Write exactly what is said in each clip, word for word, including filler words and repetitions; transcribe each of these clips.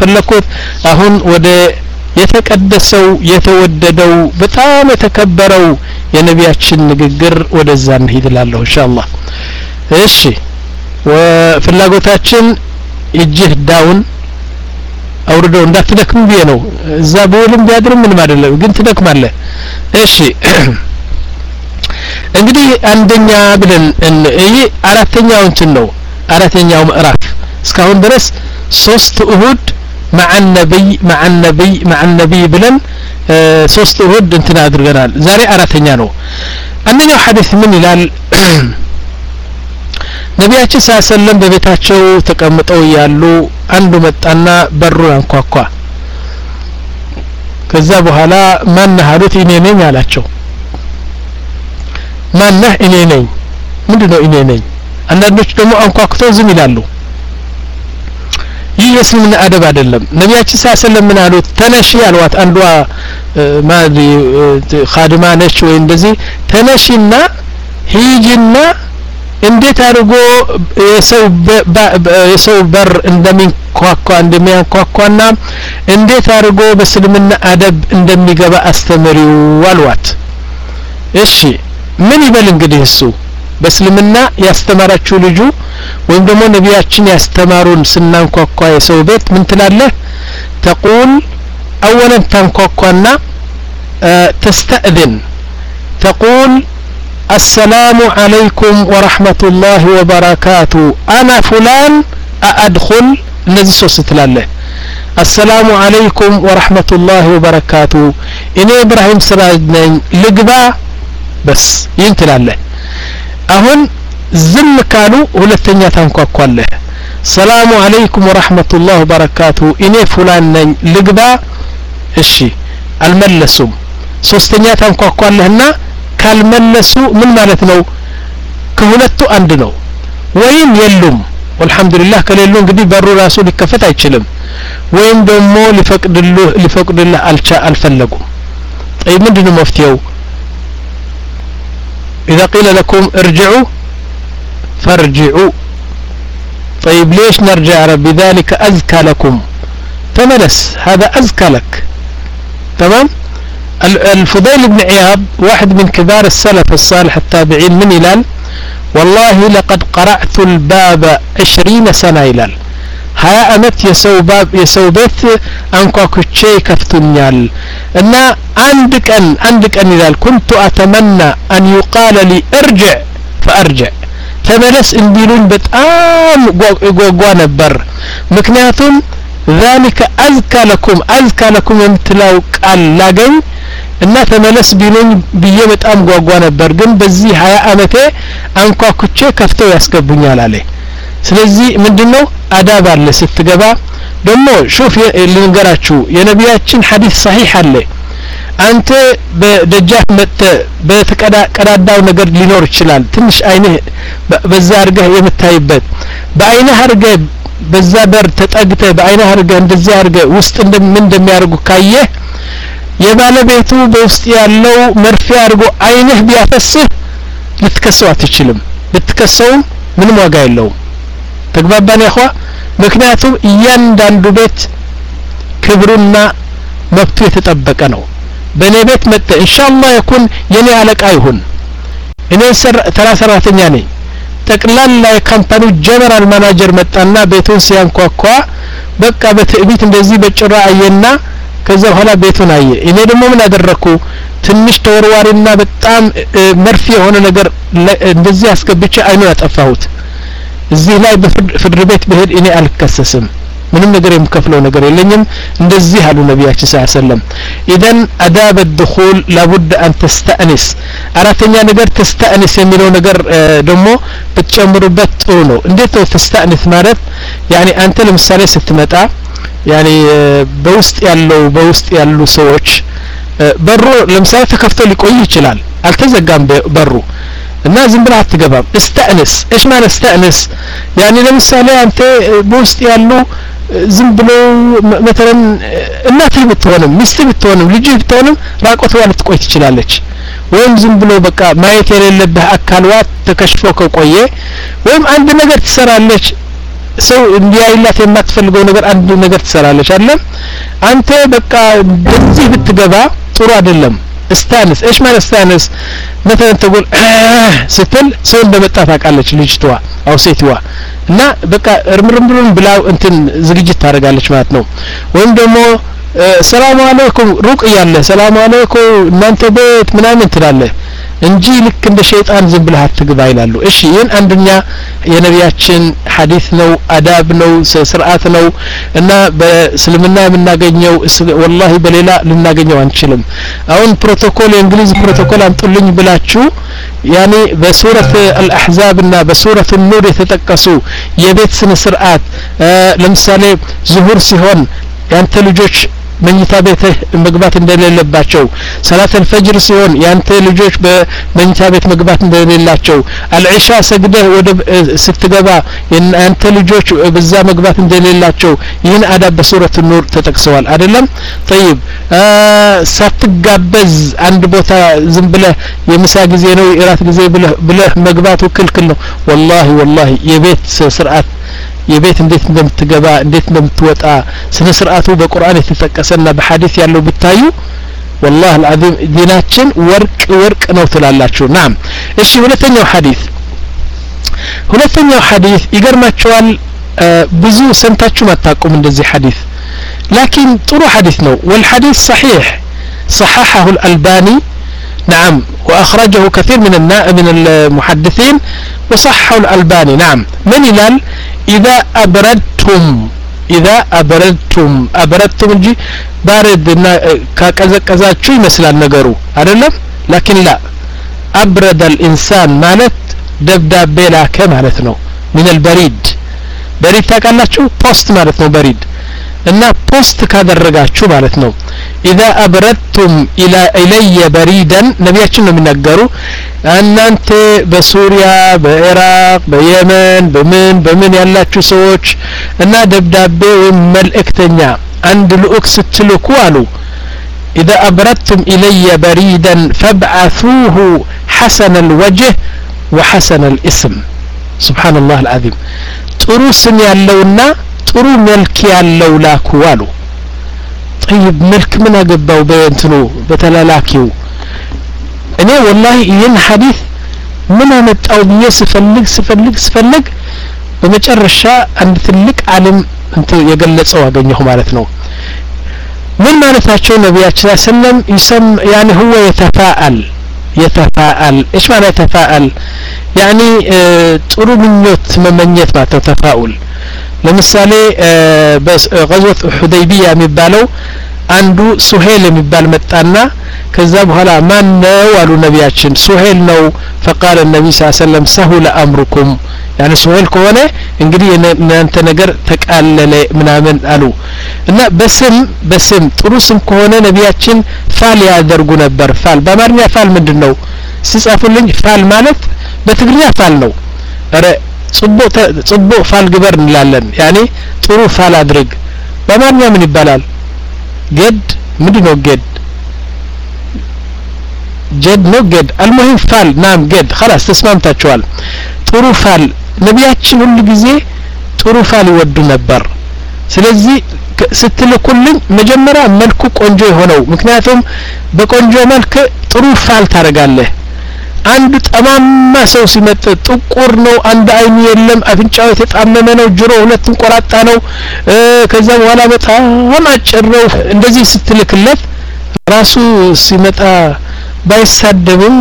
የፈለኩት አሁን ወደ የተቀደሰው የተወደደው በጣም የተከበረው የነቢያችን ንግግር ወደዛ እንሄድላለሁ ኢንሻአላህ እሺ ወፍላጎታችን እጅህ ዳውን አውርደው እንዳትደክም ብዬ ነው እዛ በወልም ቢያድርም ምንም አይደለም ግን ትደክማለህ እሺ እንግዲህ አንደኛ ብለን እይ አራተኛው እንትን ነው አራተኛው ምዕራፍ እስካሁን ድረስ ሶስት እሁድ مع النبي مع النبي مع النبي ብለን ሶስት እሁድ እንትን አድርገናል ዛሬ አራተኛ ነው አንደኛው ሐዲስ ምን ይላል ነቢያችን ሰለላሁ በቤታቸው ተቀምጠው ያሉ አንዱ መጣና በሩን አንኳኳ ከዛ በኋላ ማን አሉት እኔ ነኝ አላቸው ማን ነህ እኔ ነኝ ምንድነው እኔ ነኝ አንዳንዶች ደግሞ አንኳኩተው ዝም ይላሉ ይህ የእስልምና አደብ አይደለም ነቢያችን ሰለላሁ ምን አሉት ተነሺ አልዋት አንዷ ማዲ ኻድማ ነች ወይ እንደዚህ ተነሺና ሂጂና እንዴት አድርጎ የሰው የሰው በር እንደሚንኳኳ እንደሚያንኳኳና እንዴት አድርጎ በእስልምና አደብ እንደሚገባ አስተምሪው አልዋት እሺ ምን ይበል እንግዲህ እሱ በእስልምና ያስተማራችሁ ልጁ ወይም ደግሞ ነቢያችን ያስተማሩን ስናንኳኳ የሰው ቤት ምን ትላለህ ተቁል اولا ተንኳኳና تستأذن تقول السلام عليكم ورحمة الله وبركاته أنا فلان أدخل الذي ሶስት ትላለህ السلام عليكم ورحمة الله وبركاته እኔ ኢብራሂም ስራጅ ነኝ ልግባ بس ይህን ትላለህ አሁን ዝም ካሉ ሁለተኛ ታንኳኳለህ ሰላሙ አለይኩም ወራህመቱላሂ ወበረካቱ እኔ ፉላን ነኝ ልግባ እሺ አልመለሱም ሶስተኛ ታንኳኳለህና ካልመለሱ ምን ማለት ነው ከሁለቱ አንድ ነው ወይም የሉም ወልሐምዱሊላህ ከሌሉ እንግዲህ በሩ ራሱ ሊከፈት አይችልም ወይም ደግሞ ሊፈቅድልህ ሊፈቅድልህ አልቻ አልፈለጉም طيب ምንድነው መፍትሄው إذا قيل لكم ارجعوا فارجعوا طيب ليش نرجع ربي ذلك أزكى لكم تملس هذا أزكى لك تمام الفضيل بن عياض واحد من كبار السلف الصالح التابعين من إلال والله لقد قرأت الباب عشرين سنة إلال هيا أمت يسو باب يسو بيت أنكو كتشي كفتنيال إن عندك أن عندك أن إلال كنت أتمنى أن يقال لي ارجع فأرجع تملس إن بيلون بتآم قوى نبر مكنياتهم ذلك أزكى لكم أزكى لكم يمتلاو قال لاقين እና ተመለስ ቢሉኝ ብዬ በጣም ጓጓ ነበር ግን በዚህ ሀያ አመቴ አንኳኩቼ ከፍተው ያስገቡኛል አለ ስለዚህ ምንድነው አዳብ አለ ስትገባ ደግሞ ሹፍ ልንገራችሁ የነቢያችን ሐዲስ صحيح አለ አንተ በደጃፍ መተ በተቀዳ ቀዳዳው ነገር ሊኖር ይችላል ትንሽ አይነህ በዛ አርገህ የምታይበት በአይነህ አርገህ በዛ በር ተጠግተህ በአይነህ አርገህ እንደዚህ አርገህ ውስጥ እንደምን እንደሚያርጉ ካየህ የባለቤቱ በውስጥ ያለው መርፌ አርጎ አይነህ ቢያፈስህ ልትከሰው አትችልም ልትከሰው ምንም ዋጋ የለውም ተግባባን ያخوا ምክንያቱም እያንዳንዱ ቤት ክብሩና መብቱ የተጠበቀ ነው በኔ ቤት መጣ ኢንሻአላህ ይኩን የኔ አለቃ ይሁን እኔ ተራ ሰራተኛ ነኝ ጠቅላላ የካምፓኒው ጀነራል ማናጀር መጣና ቤቱን ሲያንኳኳ በቃ በትዕቢት እንደዚህ በጭራ አየና ከዛ በኋላ ቤቱን አየ እኔ ደግሞ ምን አደረኩ ትንሽ ተወርዋሪና በጣም መርፌ የሆነ ነገር እንደዚህ አስገብቼ አይኑን አጠፋሁት እዚህ ላይ በፍርድ ቤት በሄድ እኔ አልከሰስም ምንም ነገር የምከፍለው ነገር የለኝም እንደዚህ አሉ ነብያችን ሰለላሁ ዐለይሂ ወሰለም ኢደን አዳብ الدخول لابد ان تستأنس አራተኛ ነገር ተስተأنስ የሚለው ነገር ደግሞ ብትጨምሩበት ጥሩ ነው እንዴት ነው ተስተأنስ ማለት يعني አንተ ለምሳሌ ስትመጣ يعني በውስጥ ያለው በውስጥ ያሉ ሰዎች በሩ ለምሳሌ ተከፍቶ ሊቆይ ይችላል አልተዘጋም በሩ እና ዝም ብለህ አትገባም استأنس ايش معنى استأنس يعني ለምሳሌ አንተ በውስጥ ያሉ ዝም ብሎ مثلا እናትህ ብትሆንም ሚስትህ ብትሆንም ልጅህ ብትሆንም ራቆትዋ ልትቆይ ትችላለች ወይም ዝም ብሎ በቃ ማየት የሌለበት አካልዋ ተከሽፎ ከቆየ ወይም አንድ ነገር ትሰራለች ሰው እንዲያይላት የማትፈልገው ነገር አንድ ነገር ትሰራለች አይደል አንተ በቃ በዚህ ብትገባ ጥሩ አይደለም استانس ايش معنى استانس مثلا تقول ስትል ሰው እንደመጣ ታውቃለች ልጅቷ አው ሴትዋ እና በቃ እርምርምሩን ብላው እንትን ዝግጅት ታደርጋለች ማለት ነው ወይም ደግሞ ሰላም አለይኩም ሩቅ ያለ ሰላም አለይኩም እናንተ ቤት ምናምን ትላለህ እንጂ ልክ እንደ ሸይጣን ዝም ብለህ አትግባ ይላሉ እሺ ይሄን አንደኛ የነቢያችን ሐዲስ ነው አዳብ ነው ስርዓት ነው እና በእስልምና የምናገኘው ወላሂ በሌላ ልናገኘው አንችልም አሁን ፕሮቶኮል የእንግሊዝ ፕሮቶኮል አምጡልኝ ብላችሁ ያኒ በሱረት አልአህዛብ እና በሱረት ኑር የተጠቀሱ የቤት ስነ ስርዓት ለምሳሌ ዙሁር ሲሆን ያንተ ልጆች መኝታ ቤት መግባት እንደሌለባቸው ሰላት አልፈጅር ሲሆን ያንተ ልጆች በመኝታ ቤት መግባት እንደሌላቸው አልኢሻ ሰግደህ ወደ ስትገባ ያንተ ልጆች በዛ መግባት እንደሌላቸው ይህን አዳብ በሱረት ኑር ተጠቅሰዋል አይደለም طيب ሳትጋበዝ አንድ ቦታ ዝም ብለህ የምሳ ጊዜ ነው የራት ጊዜ ብለህ ብለህ መግባቱ ክልክል ነው والله والله የቤት ስርዓት የቤት እንዴት እንደምትገባ እንዴት እንደምትወጣ ስነ ስርዓቱ በቁርአን የተጠቀሰና በሐዲስ ያለው ብታዩ والله العظيم ዲናችን ወርቅ ወርቅ ነው ትላላችሁ ናም እሺ ሁለተኛው ሐዲስ ሁለተኛው ሐዲስ ይገርማችኋል ብዙ ሰምታችሁ ማታቁም እንደዚህ ሐዲስ لكن ጥሩ ሐዲስ ነው والحديث صحيح صححه الألباني نعم وأخرجه كثير من من المحدثين وصححه الألباني نعم من يلال إذا أبردتم إذا أبردتم أبردتم الجي بارد كذا كذا شو مثل النجارو أدلم لكن لا أبرد الإنسان مالت دبدب بلا كمالتنا من البريد بريد تاكلنا شو post مالتنا بريد إن post كذا رجع شو مالتنا إذا أبردتم إلى إلي بريدا نبياتنا من نجارو أن أنت بسوريا بعراق بيمن بمن بمن يلا تسوج أن دبدب ملئكتنا عند الأكس تلقوالو إذا أبردتم إلي بريدا فابعثوه حسن الوجه وحسن الاسم سبحان الله العظيم تروسن يالونا ترو ملك يالو لاكوالو طيب ملك من أقباو بينتنو بتلالاكيو أنا والله ين حديث من أمتأو بيه سفلق سفلق سفلق بمجرشا عند تلك عالم انت يقلت سوا بينهم عارفنو من معناتها النبي صلى الله عليه وسلم يسم يعني هو يتفاءل يتفاءل ايش معنى يتفاءل يعني اه ጥሩ ምኞት መመኘት ማለት ነው ተፋኡል ለምሳሌ በغزوة حديبية የሚባለው አንዱ ሱሄል የሚባል መጣና ከዛ በኋላ ማን ነው አሉ ነቢያችን ሱሄል ነው فقال النبي صلى الله عليه وسلم سهل امركم يعني ሱሄል ከሆነ እንግዲህ እናንተ ነገር ተቃለለ ምናምን አሉ እና በስም በስም ጥሩ ስም ከሆነ ነቢያችን ፋል ያደርጉ ነበር ፋል በአማርኛ ፋል ምንድነው ሲጻፉልኝ ፋል ማለት በትግርኛ ፋል ነው አረ ጽቦ ጽቦ ፋል ግበር እንላለን ያኒ ጥሩ ፋል አድርግ በአማርኛ ምን ይባላል ገድ ምንድነው ገድ ጀድ ነው ገድ المهم ፋል ናም ገድ خلاص ተስማምታችኋል ጥሩ ፋል ነቢያችን ሁሉ ጊዜ ጥሩ ፋል ይወዱ ነበር ስለዚህ ስትልኩልኝ መጀመሪያ መልኩ ቆንጆ የሆነው ምክንያቱም በቆንጆ መልክ ጥሩ ፋል ታረጋለህ አንድ ጠማማ ሰው ሲመጣ ጥቁር ነው አንድ አይኑ የለም አፍንጫው የተጣመመ ነው ጆሮ ሁለቱም ቆራጣ ነው ከዛ በኋላ በጣም አጭር ነው እንደዚህ ስትልክለት ራሱ ሲመጣ ባይሳደብም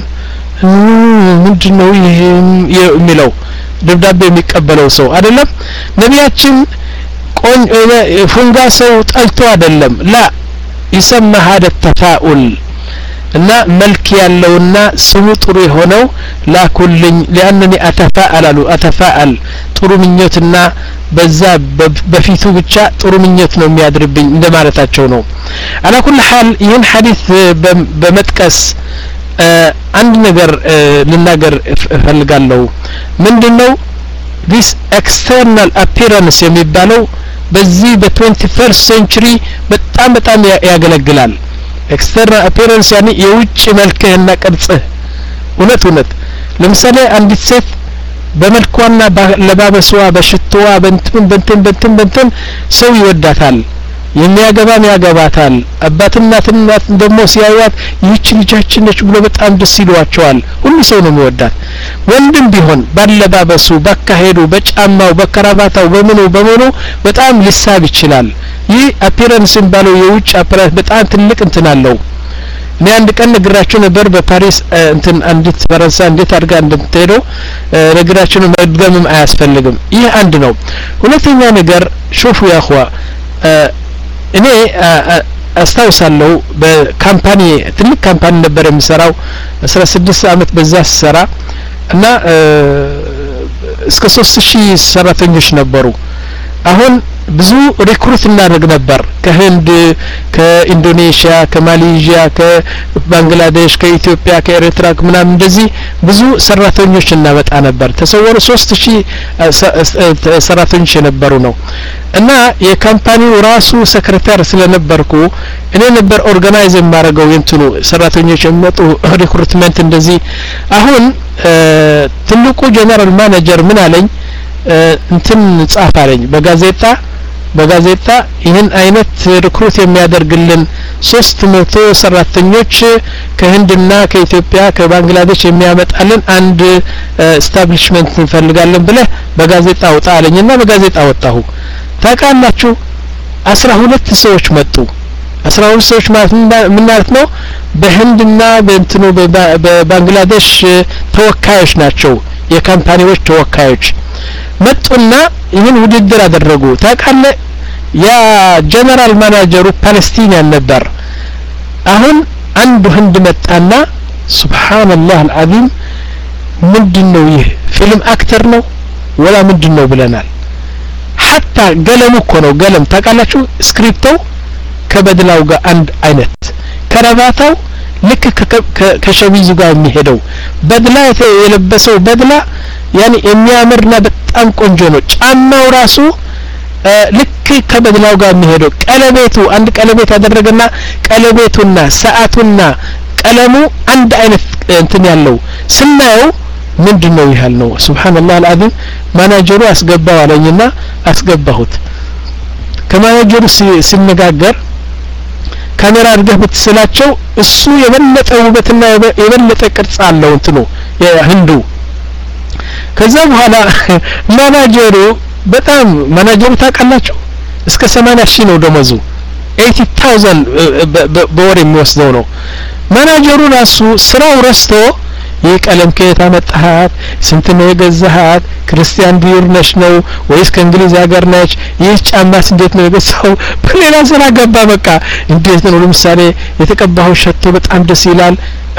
ምንድነው ይሄ የሚለው ደብዳቤ የሚቀበለው ሰው አይደለም ነቢያችን ቆን ፉንጋ ሰው ጠልቶ አይደለም ላ ይሰማ هذا التفاؤل እና መልክ ያለውና ስሙ ጥሩ የሆነው ላኩልኝ لانني اتفاءل አሉ اتفاءل ጥሩ ምኞትና በዛ በፊቱ ብቻ ጥሩ ምኞት ነው የሚያድርብኝ እንደማለታቸው ነው على كل حال ይህን ሐዲስ በመጥቀስ አንድ ነገር ልናገር እፈልጋለሁ ምንድነው this external appearance የሚባለው በዚህ በ21st century በጣም በጣም ያገለግላል external appearance يعني የውጭ መልክህና ቅርጽህ እውነት እውነት ለምሳሌ አንዲት ሴት በመልኳና ለባበስዋ በሽቶዋ በእንትን በእንትን በእንትን በእንትን ሰው ይወዳታል የሚያገባም ያገባታል አባትና እናት ደግሞ ሲያዩት ይህች ልጃችን ነች ብሎ በጣም ደስ ይሏቸዋል ሁሉ ሰው ነው የሚወዳት ወንድም ቢሆን ባለባበሱ በካሄዱ በጫማው በከራባታው በመኑ በመኑ በጣም ሊሳብ ይችላል ይህ አፒረንስ ባለው የውጭ አፒረንስ በጣም ትልቅ እንትን አለው እኔ አንድ ቀን ነግራችሁ ነበር በፓሪስ እንትን አንዲት ፈረንሳይ እንዴት አድርጋ እንደምትሄደው ነግራችሁ መድገምም አያስፈልግም ይህ አንድ ነው ሁለተኛ ነገር ሹፉ ያ اخوا እኔ አስታውሳለሁ በካምፓኒ ትልቅ ካምፓኒ ነበር የሚሰራው አስራ ስድስት አመት በዛ ሰራ እና እስከ ሶስት ሺህ ሰራተኞች ነበሩ አሁን ብዙ ሪክሩት እናደርግ ነበር ከህንድ ከኢንዶኔሽያ ከማሌዥያ ከባንግላዴሽ ከኢትዮጵያ ከኤርትራ ምናምን እንደዚህ ብዙ ሰራተኞች እናመጣ ነበር ተሰወሩ ሶስት ሺህ ሰራተኞች የነበሩ ነው እና የካምፓኒው ራሱ ሰክሬታሪ ስለነበርኩ እኔ ነበር ኦርጋናይዝ የማደርገው እንትኑ ሰራተኞች የሚመጡ ሪክሩትመንት እንደዚህ አሁን ትልቁ ጀነራል ማኔጀር ምን አለኝ እንትን ጻፍ አለኝ በጋዜጣ በጋዜጣ ይህን አይነት ሪክሩት የሚያደርግልን ሶስት መቶ ሰራተኞች ከህንድና ከኢትዮጵያ ከባንግላዴሽ የሚያመጣልን አንድ ስታብሊሽመንት እንፈልጋለን ብለ በጋዜጣ ወጣ አለኝና በጋዜጣ ወጣሁ ታውቃላችሁ አስራ ሁለት ሰዎች መጡ አስራ ሁለት ሰዎች ማለት ምን ማለት ነው በህንድና በእንትኑ በባንግላዴሽ ተወካዮች ናቸው የካምፓኒዎች ተወካዮች መጡና ይህን ውድድር አደረጉ ታውቃለ ያ ጀነራል ማናጀሩ ፓለስቲኒያን ነበር አሁን አንዱ ህንድ መጣና ሱብሃንአላህ አልዓዚም ምንድነው ይህ ፊልም አክተር ነው ወላ ምንድነው ብለናል حتى ገለሙ እኮ ነው ገለም ታውቃላችሁ ስክሪፕቱ ከበድላው ጋር አንድ አይነት ከረባታው ልክ ከሸሚዙ ጋር የሚሄደው በድላ የለበሰው በድላ ያኒ የሚያምርና በጣም ቆንጆ ነው ጫማው ራሱ ልክ ከበድላው ጋር የሚሄደው ቀለቤቱ አንድ ቀለቤት ያደረገና ቀለቤቱና ሰዓቱና ቀለሙ አንድ አይነት እንትን ያለው ስናየው ምንድነው ይሃል ነው ሱብሃንአላህ አልዓዚም ማናጀሩ አስገባው አለኝና አስገባሁት ከማናጀሩ ሲነጋገር ካሜራ አድርገህ ብትስላቸው እሱ የበለጠ ውበትና የበለጠ ቅርጽ አለው እንትኑ የህንዱ ከዛ በኋላ ማናጀሩ በጣም ማናጀሩ ታውቃላችሁ እስከ ሰማንያ ሺህ ነው ደሞዙ eighty thousand በወር የሚወስደው ነው ማናጀሩ ራሱ ስራው ረስቶ የቀለም ከየት አመጣሃት ስንት ነው የገዛሃት ክርስቲያን ዲዮር ነሽ ነው ወይስ ከእንግሊዝ ሀገር ነች ይህ ጫማስ እንዴት ነው የገዛው በሌላ ስራ ገባ በቃ እንዴት ነው ለምሳሌ የተቀባው ሸቶ በጣም ደስ ይላል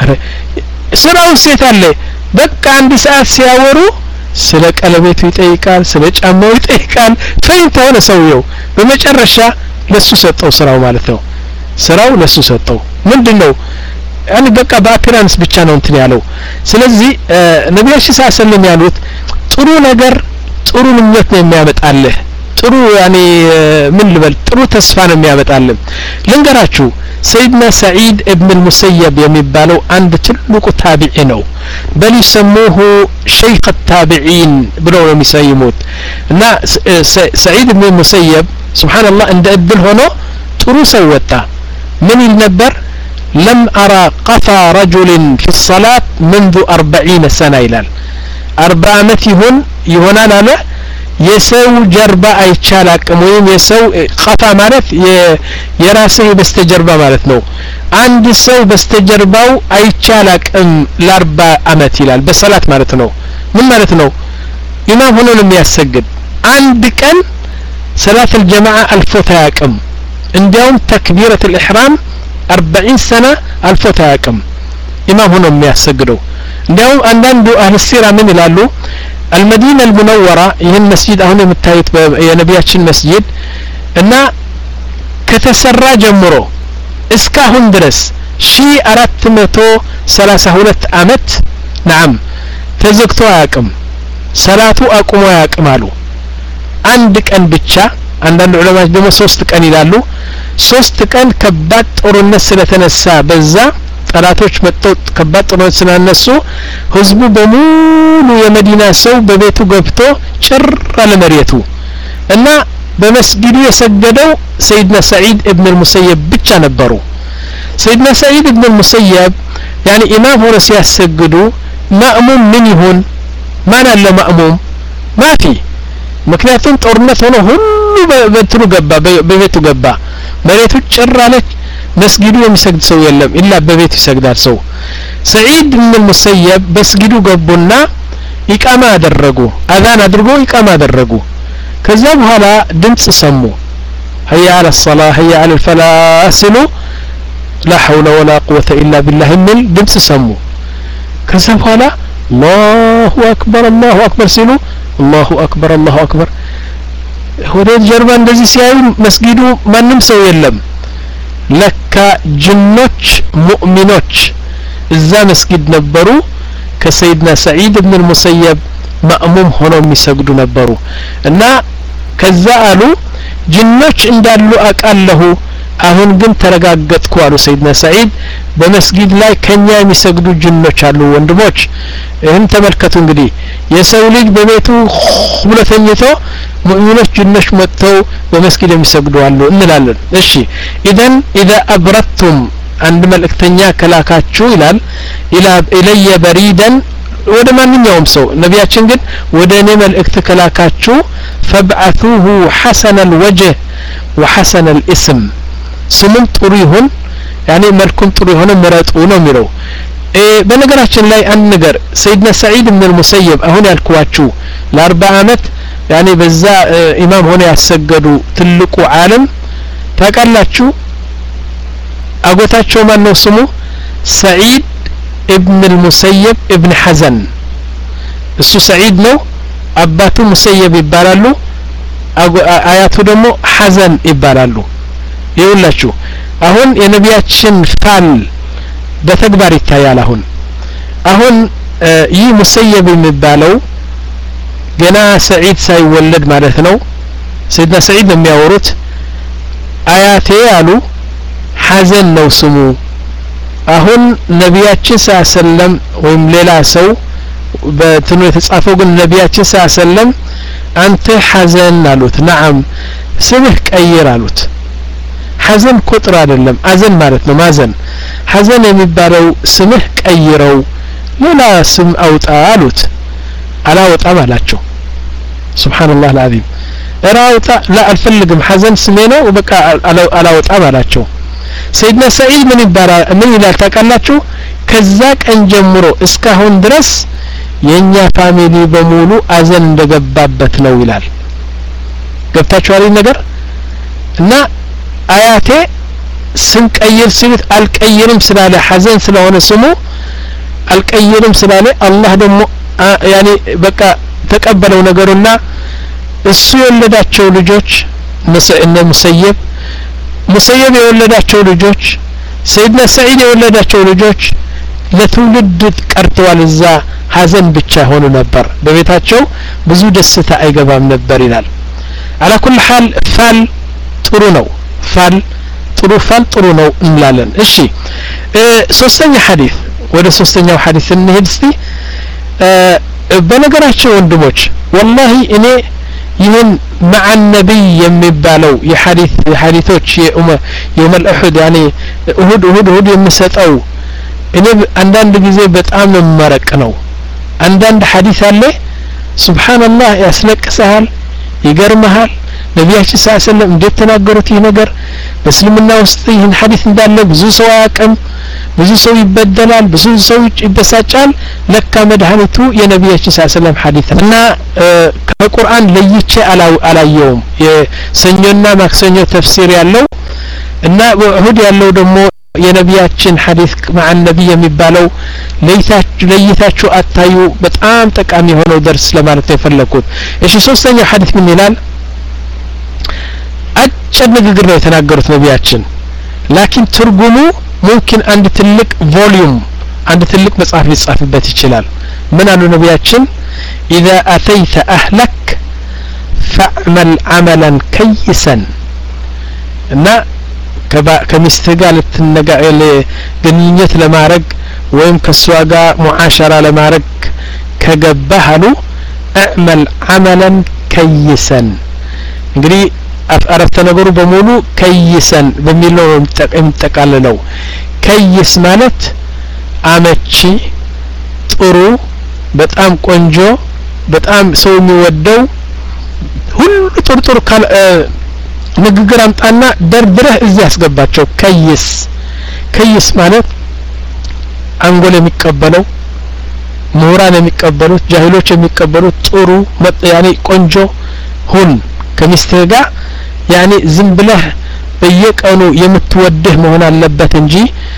ስራው ሴት አለ በቃ አንድ ሰዓት ሲያወሩ ስለ ቀለቤቱ ይጠይቃል ስለ ጫማው ይጠይቃል ፈይንታ ሆነ ሰውየው በመጨረሻ ለሱ ሰጠው ስራው ማለት ነው ስራው ለሱ ሰጠው ምንድነው ያን በቃ በአፒራንስ ብቻ ነው እንትን ያለው ስለዚህ ነብያችን ሰለላሁ ያሉት ጥሩ ነገር ጥሩ ምኞት ነው የሚያመጣልህ ጥሩ ያኔ ምን ልበል ጥሩ ተስፋ ነው የሚያመጣልህ ልንገራችሁ ሰይድና ሰዒድ ኢብኑ አልሙሰይብ የሚባለው አንድ ትልቁ ታቢዒ ነው በል ይሰሙሁ ሸይኽ التابعين ብለው ነው የሚሰይሙት እና ሰዒድ ኢብኑ አልሙሰይብ ሱብሃንአላህ እንደ እድል ሆኖ ጥሩ ሰው ወጣ ምን ይል ነበር لم أرى قفا رجل في الصلاة منذ أربعين سنة إلال أربع متهن يهونان على يسو جربا أي تشالك مهم يسو قفا مالت يراسه بستجربا مالت نو عند سو بستجرباو أي تشالك ام لأربع أمت إلال بصلاة مالت نو من مالت نو إمام هنا لم يسجد عندك أن صلاة الجماعة الفتاك ام عندهم تكبيرة الإحرام أربعين سنة الفتاكم إمام هنا مياسجدوا عندهم عندنا أهل السيرة من الالو المدينة المنورة يهن مسجد هنا متايت يا نبياتشن مسجد إن كتسرى جمرو إسكاهن درس شي أردت متو ثلاثة هولت أمت نعم تزكتوا ياكم صلاتو أقوموا ياكمالو عندك أن بتشا عندنا علماء دم صوستك أن يلالو ሶስት ቀን ከባድ ጦርነት ስለተነሳ በዛ ጠላቶች መጥተው ከባድ ጦርነት ስላነሱ ህዝቡ በሙሉ የመዲና ሰው በቤቱ ገብቶ ጭር አለ መሬቱ እና በመስጊዱ የሰገደው ሰይድና ሰዒድ ኢብኑ አልሙሰይብ ብቻ ነበሩ ሰይድና ሰዒድ ኢብኑ አልሙሰይብ يعني ኢማም ሆኖ ሲያሰግዱ ማእሙም ምን ይሁን ማን አለ ማእሙም ማፊ ምክንያቱም ጦርነት ሆኖ ሁሉ በእንትኑ ገባ በቤቱ ገባ መሬቱ ጭር አለች መስጊዱ የሚሰግድ ሰው የለም ኢላ በቤቱ ይሰግዳል ሰው ሰዒድ ኢብኑ አልሙሰይብ በመስጊዱ ገቡና ኢቃማ አደረጉ አዛን አድርጎ ኢቃማ አደረጉ ከዛ በኋላ ድምጽ ሰሙ هيا على الصلاة هيا على الفلاح ሲሉ لا حول ولا قوة إلا بالله من ድምጽ ሰሙ ከዛ በኋላ الله أكبر الله أكبر ሲሉ الله أكبر الله أكبر ወደ ጀርባ እንደዚህ ሲያዩ መስጊዱ ማንም ሰው የለም ለካ ጅኖች ሙእሚኖች እዛ መስጊድ ነበሩ ከሰይድና ሰዒድ ኢብኑ አልሙሰይብ ማእሙም ሆነው የሚሰግዱ ነበሩ እና ከዛ አሉ ጅኖች እንዳሉ አቃለሁ አሁን ግን ተረጋገጥኩ አሉ ሰይድና ሰዒድ በመስጊድ ላይ ከኛ የሚሰግዱ ጅኖች አሉ ወንድሞች እን ተመልከቱ እንግዲህ የሰው ልጅ በቤቱ ብሎ ተኝቶ ሙእሚኖች ጅኖች መጥተው በመስጊድ የሚሰግዱ አሉ እንላለን እሺ ኢደን ኢዛ አብረቱም አንድ መልእክተኛ ከላካችሁ ይላል ኢላ ኢለየ በሪደን ወደ ማንኛውም ሰው ነቢያችን ግን ወደ እኔ መልእክት ከላካችሁ فابعثوه حسن الوجه وحسن الاسم ስሙም ጥሩ ይሁን ያኔ መልኩም ጥሩ ይሁን ምረጡ ነው የሚለው በነገራችን ላይ አንድ ነገር ሰይድና ሰዒድ ኢብኑ አልሙሰይብ አሁን ያልኳችሁ ለ40 አመት ያኔ በዛ ኢማም ሆነ ያሰገዱ ትልቁ ዓለም ታውቃላችሁ አጎታቸው ማን ነው ስሙ ሰዒድ ኢብኑ አልሙሰይብ ኢብኑ ሐዘን እሱ ሰዒድ ነው አባቱ ሙሰይብ ይባላሉ አያቱ ደግሞ ሐዘን ይባላሉ ይውላችሁ አሁን የነቢያችን ፋል በተግባር ይታያል አሁን አሁን ይህ ሙሰይብ የሚባለው ገና ሰዒድ ሳይወለድ ማለት ነው ሰይድና ሰዒድ ነው የሚያወሩት አያቴ አሉ ሐዘን ነው ስሙ አሁን ነቢያችን ሰለም ወይም ሌላ ሰው በትኑ የተጻፈው ግን ነቢያችን ሰለም አንተ ሐዘን አሉት ነዓም ስምህ ቀይር አሉት ሐዘን ቁጥር አይደለም አዘን ማለት ነው ማዘን ሐዘን የሚባለው ስምህ ቀይረው ሌላ ስም አውጣ አሉት አላወጣም አላቸው ሱብሃንአላህ አልዓዚም እራውጣ لا አልፈልግም ሐዘን ስሜ ነው በቃ አላወጣም አላቸው ሰይድና ሰዒድ ምን ይባላል ምን ይላል ታውቃላችሁ ከዛ ቀን ጀምሮ እስካሁን ድረስ የኛ ፋሚሊ በሙሉ አዘን እንደገባበት ነው ይላል ገብታችኋል ነገር እና አያቴ ስም ቀይር ሲሉት አልቀይርም ስላለ ሐዘን ስለሆነ ስሙ አልቀይርም ስላለ አላህ ደግሞ ያኒ በቃ ተቀበለው ነገሩና እሱ የወለዳቸው ልጆች እነ ሙሰይብ ሙሰይብ የወለዳቸው ልጆች ሰይድና ሰዒድ የወለዳቸው ልጆች ለትውልድ ቀርተዋል እዛ ሐዘን ብቻ ሆኖ ነበር በቤታቸው ብዙ ደስታ አይገባም ነበር ይላል على كل حال ፋል ጥሩ ነው ፋል ጥሩ ፋል ጥሩ ነው እንላለን እሺ ሶስተኛ ሐዲስ ወደ ሶስተኛው ሐዲስ እንሄድ እስቲ በነገራችን ወንድሞች والله እኔ ይህን مع النبي የሚባለው የሐዲስ የሐዲሶች የውም الأحد يعني እሁድ እሁድ እሁድ የሚሰጠው እኔ አንዳንድ ጊዜ በጣም መረቅ ነው አንዳንድ ሐዲስ አለ ሱብሃንአላህ ያስለቅሳል ይገርምሃል ነቢያችን ሰለላሁ እንዴት ተናገሩት ይህ ነገር በእስልምና ውስጥ ይህን ሐዲስ እንዳለ ብዙ ሰው ያቀም ብዙ ሰው ይበደላል ብዙ ሰው ይበሳጫል ለካ መድኃኒቱ የነቢያችን ሰለላሁ ሐዲስ እና ከቁርአን ለይቼ አላየውም የሰኞና ማክሰኞ ተፍሲር ያለው እና በእሁድ ያለው ደግሞ የነቢያችን ሐዲስ مع النبي የሚባለው ለይታችሁ ለይታችሁ አታዩ በጣም ጠቃሚ ሆነው ደርስ ለማለት የፈለኩት እሺ ሶስተኛው ሐዲስ ምን ይላል አጭር ንግግር ነው የተናገሩት ነቢያችን ላኪን ትርጉሙ ሙምኪን አንድ ትልቅ ቮሊዩም አንድ ትልቅ መጽሐፍ ሊጻፍበት ይችላል ምን አሉ ነቢያችን اذا اتيت اهلك فاعمل عملا كيسا እና ከሚስትህ ጋር ልትነጋገር ግንኙነት ለማድረግ ወይም ከሷ ጋር ሙዓሸራ ለማድረግ ከገባህ አሉ اعمل عملا كيسا እንግዲህ አረፍተ ነገሩ በሙሉ ከይሰን በሚለው እንጠቃለለው ከይስ ማለት አመቺ ጥሩ በጣም ቆንጆ በጣም ሰው የሚወደው ሁሉ ጥሩ ጥሩ ንግግር አምጣና ደርድረህ እዚህ ያስገባቸው ከይስ ከይስ ማለት አንጎል የሚቀበለው ምሁራን የሚቀበሉት ጃሂሎች የሚቀበሉት ጥሩ ያኔ ቆንጆ ሁን ከሚስትህ ጋር ያኔ ዝም ብለህ በየቀኑ የምትወድህ መሆን አለበት እንጂ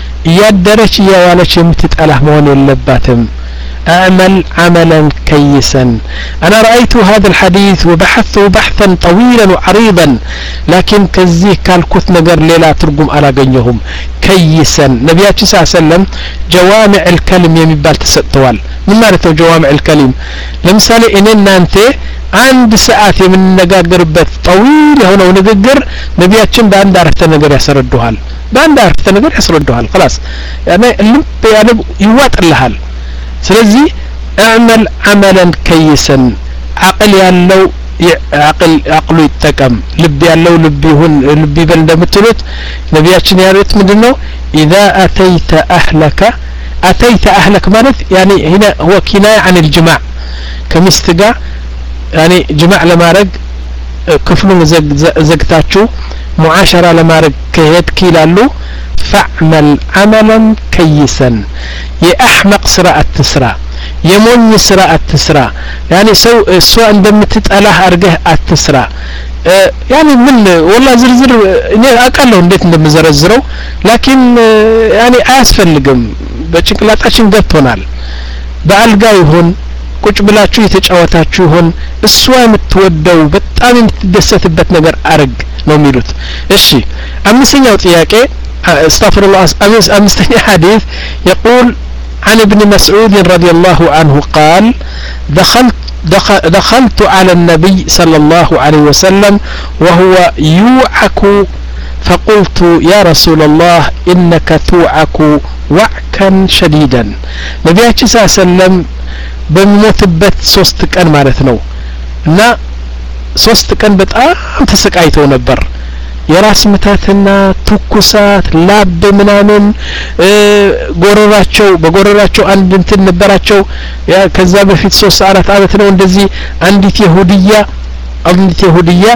እያደረች እያዋለች የምትጠላህ መሆን የለባትም اعمل عملا كيسا انا رايت هذا الحديث وبحثت بحثا طويلا وعريضا لكن كزي كالكوت نجر ليلا ترجم على جنيهم كيسا نبياتي صلى الله عليه وسلم جوامع الكلم يمبال تسطوال من معناته جوامع الكلم لمثال اننا انت عند ساعات من نغاغرበት طويل የሆነው ንግግር ነቢያችን በአንድ አረፍተ ነገር ያስረዱሃል በአንድ አረፍተ ነገር ያስረዱሃል خلاص يعني ልብ ያለው ይዋጥልሃል ስለዚህ اعمل عملا كيسا عقل ያለው عقل عقሉ ይጠቀም ልብ ያለው ልብ ይሁን ልብ ይበል እንደምትሉት ነቢያችን ያሉት ምንድነው اذا اتيت اهلك اتيت اهلك ማለት يعني هنا هو كنايه عن الجماع ከሚስት ጋር يعني جماع ለማድረግ ክፍሉን ዘግታችሁ ሙዓሸራ ለማድረግ ከሄድክ ይላሉ فاعمل عملا كيسا የአህመቅ ስራ አትስራ የሞኝ ስራ አትስራ يعني ሰው እሷ እንደምትጠላህ አርገህ አትስራ يعني ምን والله ዝርዝር እኔ አውቃለሁ እንዴት እንደምዘረዝረው لكن يعني አያስፈልግም በጭንቅላታችን ገብቶናል በአልጋ ይሁን ቁጭ ብላችሁ የተጫወታችሁ ይሁን እሷ የምትወደው በጣም የምትደሰትበት ነገር አርግ ነው የሚሉት እሺ አምስተኛው ጥያቄ استغفر الله أمستني حديث يقول عن ابن مسعود رضي الله عنه قال دخلت دخلت على النبي صلى الله عليه وسلم وهو يوعك فقلت يا رسول الله إنك توعك وعكا شديدا نبياتي صلى الله عليه وسلم በሚሞትበት ሶስት ቀን ማለት ነው እና ሶስት ቀን በጣም ተሰቃይተው ነበር የራስ ምታትና ትኩሳት ላብ ምናምን ጎረራቸው በጎረራቸው አንድ እንትን ነበራቸው ያ ከዛ በፊት ሶስት አራት አመት ነው እንደዚህ አንዲት ይሁዲያ አንዲት ይሁዲያ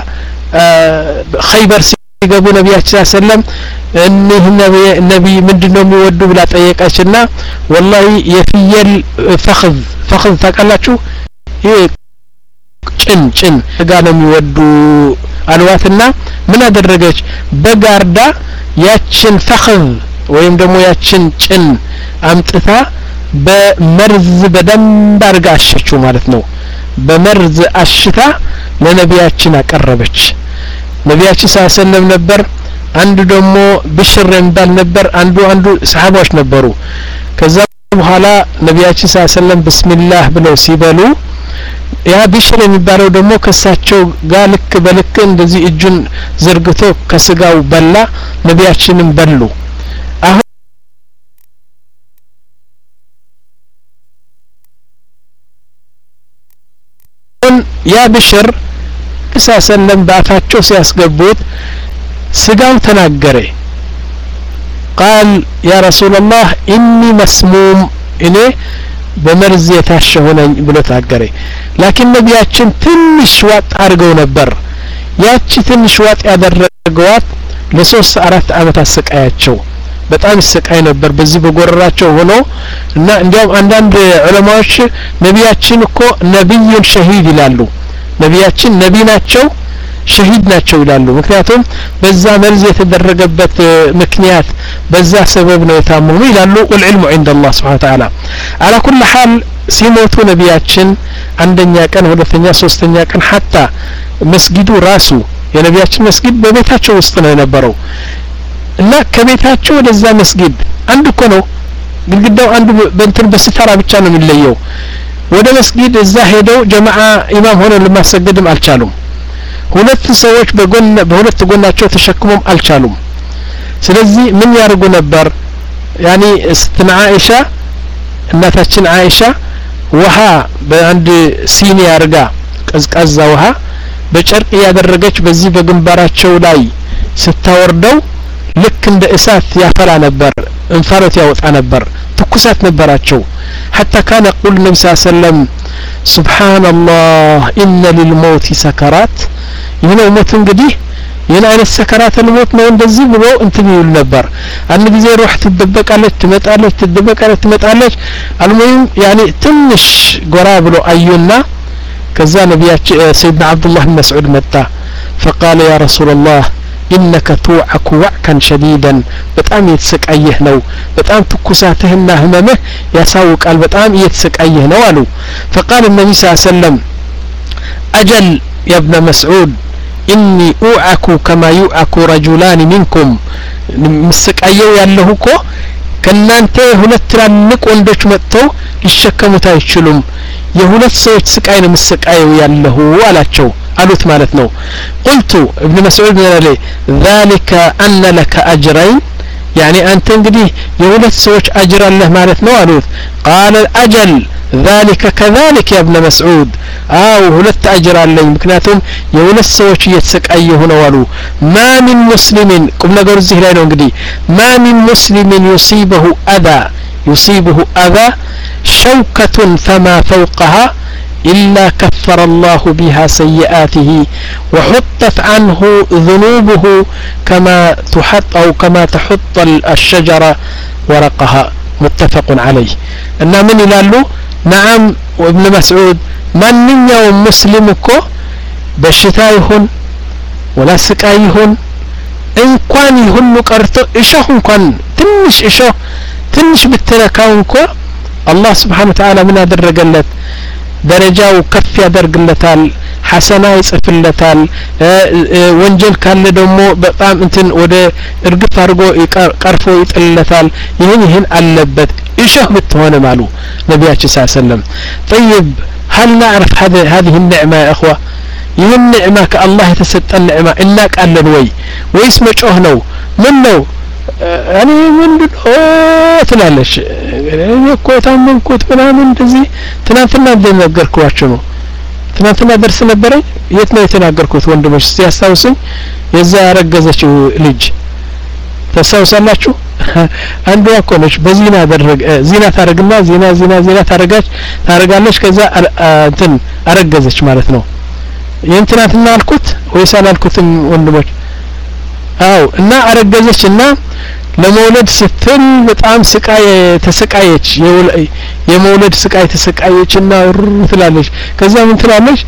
ኸይበር ሲገቡ ነብያችን ሰለም እነህ ነብይ ነብይ ምንድነው የሚወዱ ብላ ጠየቀችና والله የፍየል ፈخذ ፈخذ ታውቃላችሁ ይሄ ጭን ጭን ጋር ነው የሚወዱ አልዋትና ምን አደረገች በጋርዳ ያችን ፈخذ ወይም ደግሞ ያችን ጭን አምጥታ በመርዝ በደንብ አርጋ አሸችው ማለት ነው በመርዝ አሽታ ለነብያችን አቀረበች ነብያችን ሰለላሁ ነበር አንዱ ደግሞ ብሽር የሚባል ነበር አንዱ አንዱ ሰሃባዎች ነበሩ ከዛ በኋላ ነብያችን ሰለላሁ ቢስሚላህ ብለው ሲበሉ ያ ብሽር የሚባለው ደግሞ ከሳቸው ጋር ልክ በልክ እንደዚህ እጁን ዘርግቶ ከስጋው በላ ነብያችንም በሉ አሁን ያ ብሽር ሰለላሁ ባፋቸው ሲያስገቡት ስጋው ተናገረ قال يا رسول الله اني مسموم اني በመርዝ የታሸሆነኝ ብሎ ታገረ لكن ነብያችን ትንሽ ዋጥ አርገው ነበር ያቺ ትንሽ ዋጥ ያደረገዋት ለሶስት አራት አመት አሰቃያቸው በጣም ይሰቃይ ነበር በዚህ በጎረራቸው ሆኖ እና እንዲያውም አንዳንድ ዑለማዎች ነብያችን እኮ ነብዩን ሸሂድ ይላሉ ነብያችን ነብይ ናቸው ሸሂድ ናቸው ይላሉ ምክንያቱም በዛ መርዝ የተደረገበት ምክንያት በዛ ሰበብ ነው የታመሙ ይላሉ والعلم عند الله سبحانه وتعالى على كل حال ሲሞቱ ነብያችን አንደኛ ቀን ሁለተኛ ሶስተኛ ቀን حتى መስጊዱ ራሱ የነብያችን መስጊድ በቤታቸው ውስጥ ነው የነበረው እና ከቤታቸው ወደዛ መስጊድ አንድ እኮ ነው ግድግዳው አንዱ በእንትን በስተራ ብቻ ነው የሚለየው ወደ መስጊድ እዛ ሄደው ጀማዓ ኢማም ሆነው ለማሰገድም አልቻሉም ሁለት ሰዎች በጎን በሁለት ጎናቸው ተሸክመው አልቻሉም ስለዚህ ምን ያርጉ ነበር ያኒ ስትና አይሻ እናታችን አይሻ ውሃ በአንድ ሲኒ ያርጋ ቀዝቃዛ ውሃ በጨርቅ ያደረገች በዚህ በግንባራቸው ላይ ስታወርደው ልክ እንደ እሳት ያፈላ ነበር እንፋሎት ያወጣ ነበር ትኩሳት ነበራቸው حتى كان يقول النبي صلى الله عليه وسلم سبحان الله إن للموت سكرات ይሄን ሞት እንግዲህ ይሄን አይነት ሰከራት الموت ነው እንደዚህ ብሎ እንትን ይል ነበር አንድ ጊዜ ሩህ ትደበቃለች ትመጣለች ትደበቃለች ትመጣለች አልሙሂም ያኒ ትንሽ ጎራ ብሎ አዩና ከዛ ነብያችን ሰይድና አብዱላህ ብን መስዑድ መጣ فقال يا رسول الله إنك توعك وعكا شديدا በጣም የተሰቃየህ ነው በጣም ትኩሳትህና ህመምህ ያሳውቃል በጣም የተሰቃየህ ነው አሉ فقال النبي صلى الله عليه وسلم أجل يا ابن مسعود إني أوعك كما يوعك رجلان منكم مسقايው ያለው እኮ ከናንተ ሁለት ትላልቅ ወንዶች መጥተው ሊሸከሙት አይችሉም የሁለት ሰዎች ስቃይ ነው መስቃየው ያለው አላቸው አሉት ማለት ነው قلت ابن مسعود قال ذلك أن لك أجرين يعني أنت እንግዲህ የሁለት ሰዎች አጅር አለህ ማለት ነው አሉት قال أجل ذلك كذلك يا ابن مسعود አው ሁለት አጅር አለኝ ምክንያቱም የሁለት ሰዎች እየተሰቃየሁ ነው አሉ ما من مسلم ቁም ነገሩ እዚህ ላይ ነው እንግዲህ ما من مسلم يصيبه أذى يصيبه أذى شوكة فما فوقها إلا كفر الله بها سيئاته وحطت عنه ذنوبه كما تحط أو كما تحط الشجرة ورقها متفق عليه إن من يلالو نعم وابن مسعود من يوم مسلمكو بشتايهن ولا سكايهن إن كان يهن قرتو إشهن كان تنش إشه تنش بالتنكاونكو الله سبحانه وتعالى من هذا الرجلات درجاو كف ያደርግለታል ሐሰና ይጽፍለታል ወንጀል ካለ ደግሞ በጣም እንትን ወደ እርግፍ አድርጎ ቀርፎ ይጥልለታል ይሄን ይሄን አለበት እሸህ ብትሆነ ማሉ ነብያችን ሰለላሁ ዐለይሂ ወሰለም طيب هل نعرف هذا هذه النعمه يا اخوه ይሄን ንዕማ ከአላህ የተሰጠን ንዕማ እናቃለን ወይ ወይስ መጮህ ነው ምን ነው እኔ ምንድነው ትላለሽ እኔ እኮ ታመምኩት ምናምን እንደዚህ ትናንትና እንደነገርኳችሁ ነው ትናንትና ደርስ ነበረኝ የት ነው የተናገርኩት ወንድሞች ሲያስታውሱኝ የዛ ያረገዘችው ልጅ ተሳውሳላችሁ አንዷ እኮ ነች በዚና አደረገ ዚና ታረግና ዚና ዚና ዚና ታረጋች ታረጋለች ከዛ እንትን አረገዘች ማለት ነው ይሄን ትናንትና አልኩት ወይስ አላልኩትም ወንድሞች አው እና አረገዘችና ለመውለድ ስትል በጣም ስቃይ ተሰቃየች የመውለድ ስቃይ ተሰቃየችና ትላለች ከዛ ምን ትላለች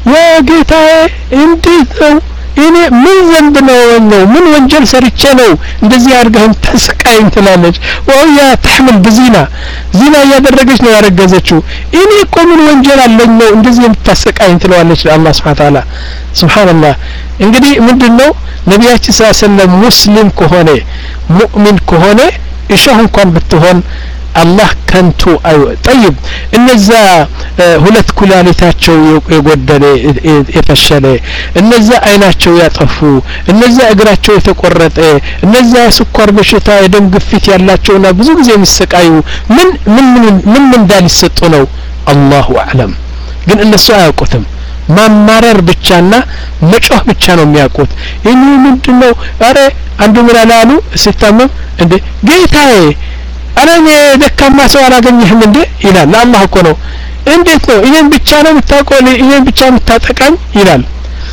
የጌታዬ እንዴት ነው እኔ ምን ዘንብ ነው ነው ምን ወንጀል ሰርቼ ነው እንደዚህ አድርገህም ተሰቃይም ትላለች ወያ ተحمل በዚና ዚና ያደረገች ነው ያረገዘችው እኔ እኮ ምን ወንጀል አለኝ ነው እንደዚህ የምታሰቃይም ትለዋለች ለአላህ Subhanahu Wa Ta'ala Subhanallah እንግዲህ ምንድነው ነብያችን ሰለላሁ ዐለይሂ ወሰለም ሙስሊም ከሆነ ሙእሚን ከሆነ እሺህ እንኳን ብትሆን አላህ ከንቱ አይ طيب እነዛ ሁለት ኩላሊታቸው የጎደለ የፈሸለ እነዛ አይናቸው ያጠፉ እነዛ እግራቸው የተቆረጠ እነዛ ስኳር በሽታ የደም ግፊት ያላቸውና ብዙ ጊዜ የሚሰቃዩ ምን ምን ምን ምን እንዳልሰጡ ነው አላሁ አዕለም ግን እነሱ አያውቁትም ማማረር ብቻና መጮህ ብቻ ነው የሚያውቁት እኔ ምንድነው አረ አንዱ ምን አላሉ ሲታመም እንዴ ጌታዬ አረኔ ደካማ ሰው አላገኘህም እንዴ ይላል ለአላህ እኮ ነው እንዴት ነው እኔን ብቻ ነው የምታውቀው እኔን ብቻ የምታጠቃኝ ይላል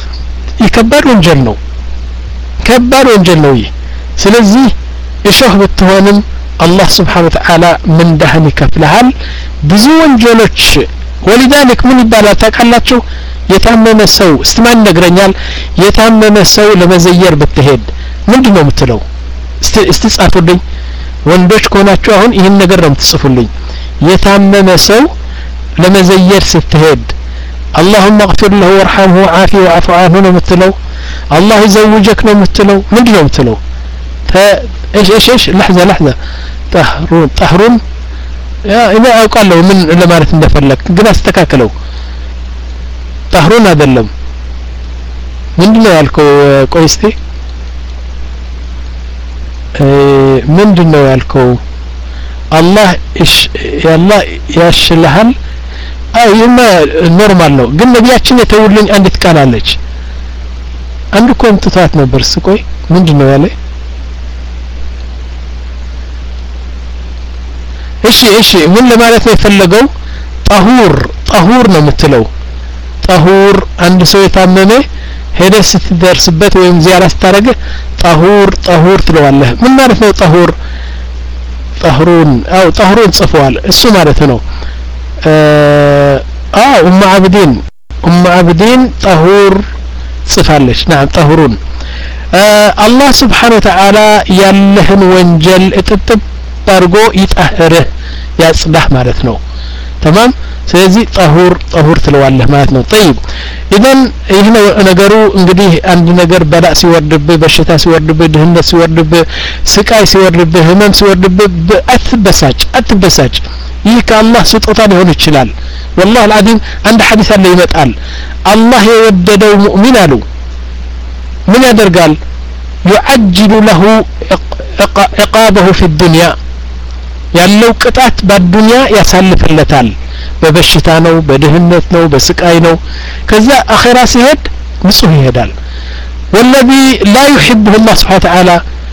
ይከባድ ወንጀል ነው ከባድ ወንጀል ነው ይሄ ስለዚህ እሾህ ብትሆንም አላህ Subhanahu Wa Ta'ala ምን ዳህን ይከፍልሃል ብዙ ወንጀሎች ولذلك ምን ይባላል ታውቃላችሁ የታመመ ሰው እስማን ነግረኛል የታመመ ሰው ለመዘየር ብትሄድ ምንድነው የምትለው እስቲ እስቲ ጻፉልኝ ወንዶች ከሆናችሁ አሁን ይሄን ነገር ነው የምትጽፉልኝ የታመመ ሰው ለመዘየር ስትሄድ اللهم اغفر له وارحمه وعافه واعف عنه ነው የምትለው الله يزوجك ነው የምትለው ምንድነው የምትለው ايش ايش ايش لحظه لحظه طهرون طهرون يا انا አውቃለሁ ምን ለማለት እንደፈለክ ግን አስተካክለው طهرون አይደለም ምንድነው ያልከው ቆይ እስቲ ምንድነው ያልከው አላህ እሺ ያላህ ያሽልሃል አው ይማ ኖርማል ነው ግን ነብያችን የተውልኝ አንዲት ቃል አለች አንድ ኮንትታት ነበር ስቆይ ምንድነው ያለ እሺ እሺ ምን ለማለት ነው የፈለገው طهور طهور ነው የምትለው طهور አንድ ሰው የታመመ ሄደህ ስትደርስበት ወይም ዚያራ ስታረገ طهور طهور ትለዋለህ ምን ማለት ነው طهور طهرون አው طهرون ጽፈዋል እሱ ማለት ነው አው ኡም አብዲን ኡም አብዲን طهور ጽፋለች نعم طهرون አላህ Subhanahu Wa Ta'ala ያለህን ወንጀል እጥጥብ አድርጎ ይጣህርህ ያጽዳህ ማለት ነው تمام ስለዚህ طهور طهور ትለዋለህ ማለት ነው طيب ኢደን ይሄ ነገሩ እንግዲህ አንድ ነገር በላ ሲወርድብህ በሽታ ሲወርድብህ ድህነት ሲወርድብህ ስቃይ ሲወርድብህ ህመም ሲወርድብህ አትበሳጭ አትበሳጭ ይህ ከአላህ ስጦታ ሊሆን ይችላል والله العظيم አንድ ሐዲስ አለ ይመጣል አላህ የወደደው ሙእሚን አሉ ምን ያደርጋል يعجل له عقابه في الدنيا ያለው ቅጣት በዱንያ ያሳልፍለታል በበሽታ ነው በድህነት ነው በስቃይ ነው ከዛ አኺራ ሲሄድ ንጹህ ይሄዳል والذي لا يحبه الله سبحانه وتعالى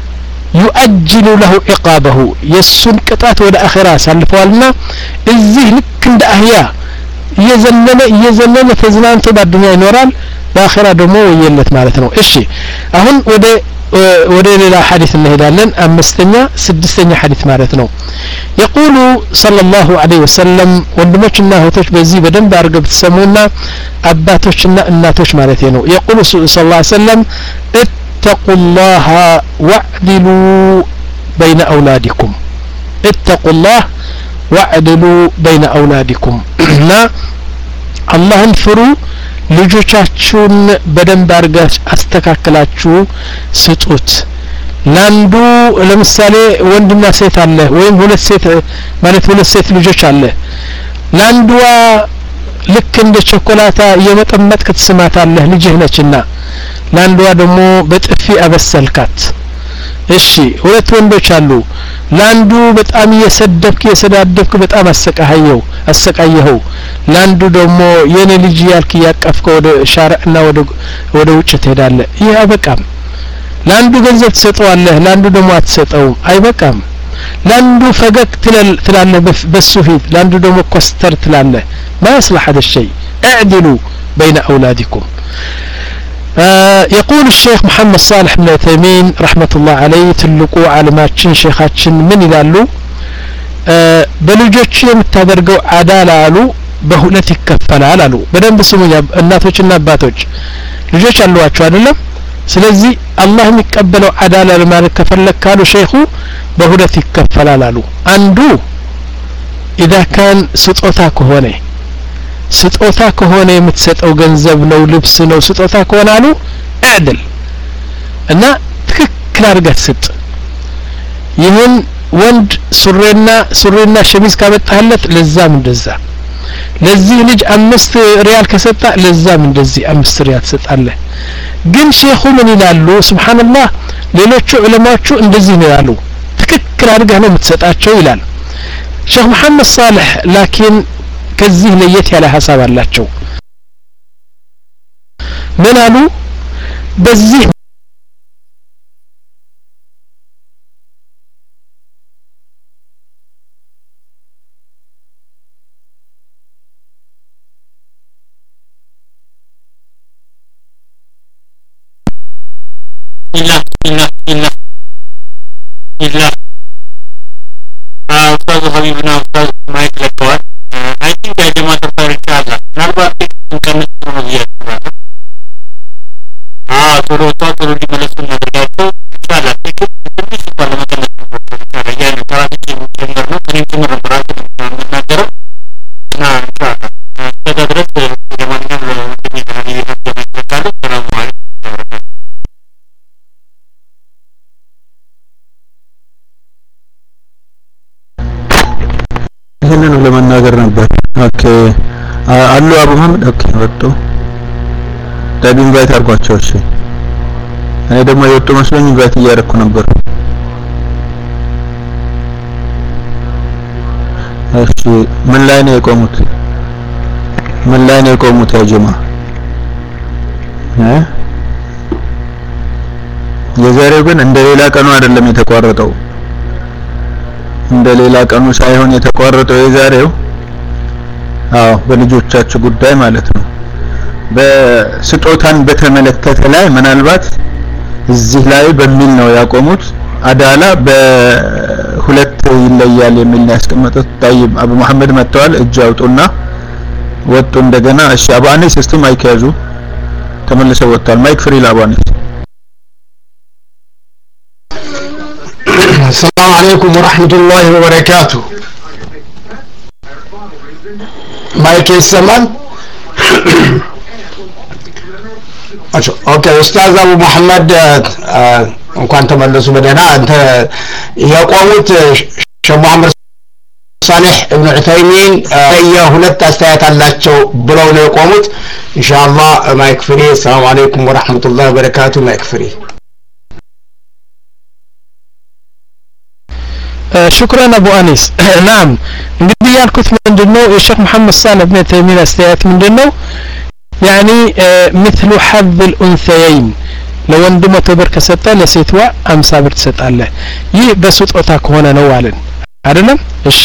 يؤجل له عقابه يسن ቅጣት ወደ አኺራ ያሳልፈዋልና እዚህ ልክ እንደ አህያ እየዘለለ እየዘለለ ተዝናንቶ በዱንያ ይኖራል በአኺራ ደግሞ ወየለት ማለት ነው እሺ አሁን ወደ ወደ ሌላ ሐዲስ እንሄዳለን አምስተኛ ስድስተኛ ሐዲስ ማለት ነው يقول صلى الله عليه وسلم ወንድሞችና እህቶች በዚህ በደንብ አድርገው ተሰሙና አባቶችና እናቶች ማለት ነው يقول صلى الله عليه وسلم اتقوا الله واعدلوا بين اولادكم اتقوا الله واعدلوا بين اولادكم لا اللهን ፍሩ ልጆቻችሁን በደንብ አድርጋችሁ አስተካክላችሁ ስጡት ላንዱ ለምሳሌ ወንድና ሴት አለ ወይም ሁለት ሴት ማለት ሁለት ሴት ልጆች አለ ላንዱዋ ልክ እንደ ቸኮላታ የመጠመጥክ ትስማታለህ ልጅህ ነችና ላንዱዋ ደግሞ በጥፊ አበሰልካት እሺ ሁለት ወንዶች አሉ ላንዱ በጣም እየሰደብክ እየሰዳደብክ በጣም አሰቃየው አሰቃየው ላንዱ ደግሞ የኔ ልጅ ያልክ ያቀፍከው ወደ ሻራና ወደ ወደ ውጭ ትሄዳለህ ይሄ አይበቃም ላንዱ ገንዘብ ትሰጠዋለህ ላንዱ ደግሞ አትሰጠው አይበቃም ላንዱ ፈገግ ትላለህ በሱ ፊት ላንዱ ደግሞ ኮስተር ትላለህ ما يصلح هذا الشيء اعدلوا بين اولادكم يقول الشيخ محمد صالح بن عثيمين رحمة الله عليه تلقوا علماتشن شيخاتشن من يلالو በልጆች የምታደርገው አዳላ አሉ በሁለት ይከፈላል አሉ በደንብ ስሙኝ እናቶችና አባቶች ልጆች አሏችሁ አይደለም ስለዚህ አላህ የሚቀበለው አዳላ ለማለት ከፈለክ ካሉ ሼኹ በሁለት ይከፈላል አሉ አንዱ اذا كان ስጦታ ከሆነ ስጦታ ከሆነ የምትሰጠው ገንዘብ ነው ልብስ ነው ስጦታ ከሆነ አሉ አድል እና ትክክል አድርገህ ስጥ ይህን ወንድ ሱሪና ሱሪና ሸሚዝ ካመጣለት ለዛም እንደዛ ለዚህ ልጅ አምስት ሪያል ከሰጣ ለዛም እንደዚህ አምስት ሪያል ትሰጣለህ ግን ሼኹ ምን ይላሉ ሱብሃንአላህ ሌሎቹ ዑለማዎቹ እንደዚህ ነው ያሉ ትክክል አድርገህ ነው የምትሰጣቸው ይላል ሼኽ መሐመድ ሳልህ ላኪን ከዚህ ለየት ያለ ሐሳብ አላቸው ምን አሉ በዚህ إلا إلا إلا إلا أستاذ حبيبنا أستاذ مايك لكوات I think I جماعة الخير إن شاء الله نربط إمكان الترمذية آه تلو تلو دي ملسون ندرجاتو إن شاء الله تكتب تلمي سبحانه وتعالى إن شاء الله يعني فراتي كي مجمرنا كريم كمر براتي إن نجر نعم إن شاء الله أستاذ أدرس جماعة الخير هذه جماعة الخير السلام عليكم ይሄንን ለመናገር ነበር ኦኬ አሉ አቡ መሐመድ ኦኬ ወጡ ዳግም ኢንቫይት አድርጓቸው እሺ እኔ ደግሞ የወጡ መስሎኝ ኢንቫይት እያደረኩ ነበር እሺ ምን ላይ ነው የቆሙት ምን ላይ ነው የቆሙት ያ ጀማ እ የዛሬው ግን እንደሌላ ቀኑ አይደለም የተቋረጠው እንደሌላ ቀኑ ሳይሆን የተቋረጠው የዛሬው አዎ በልጆቻችሁ ጉዳይ ማለት ነው በስጦታን በተመለከተ ላይ ምናልባት እዚህ ላይ በሚል ነው ያቆሙት አዳላ በሁለት ይለያል የሚል ነው ያስቀመጡት طيب አቡ መሐመድ መጥተዋል እጅ አውጡና ወጡ እንደገና እሺ አባኔ ሲስተም አይከያዙ ተመልሰው ወጣል ማይክ ፍሪ ላባኔ السلام عليكم ورحمة الله وبركاته مايك السمان اوكي استاذ ابو محمد እንኳን ተመለሱ በደህና አንተ የቆሙት ሸህ መሐመድ صالح ابن عثيمين የሁለት አስተያየት አላቸው ብለው ነው የቆሙት ኢንሻአላህ ማይክ ፍሪ ሰላም አለይኩም ወራህመቱላሂ ወበረካቱ ማይክ ፍሪ شكرا ابو انيس نعم እንግዲህ ያልኩት ምንድነው የሼክ መሐመድ صالح ابن عثيمين አስተያየት ምንድነው يعني مثل حظ الانثيين ለወንድ መቶ ብር ከሰጠ ለሴትዋ አምሳ ብር ትሰጣለህ ይህ በስጦታ ከሆነ ነው አለን አይደለም እሺ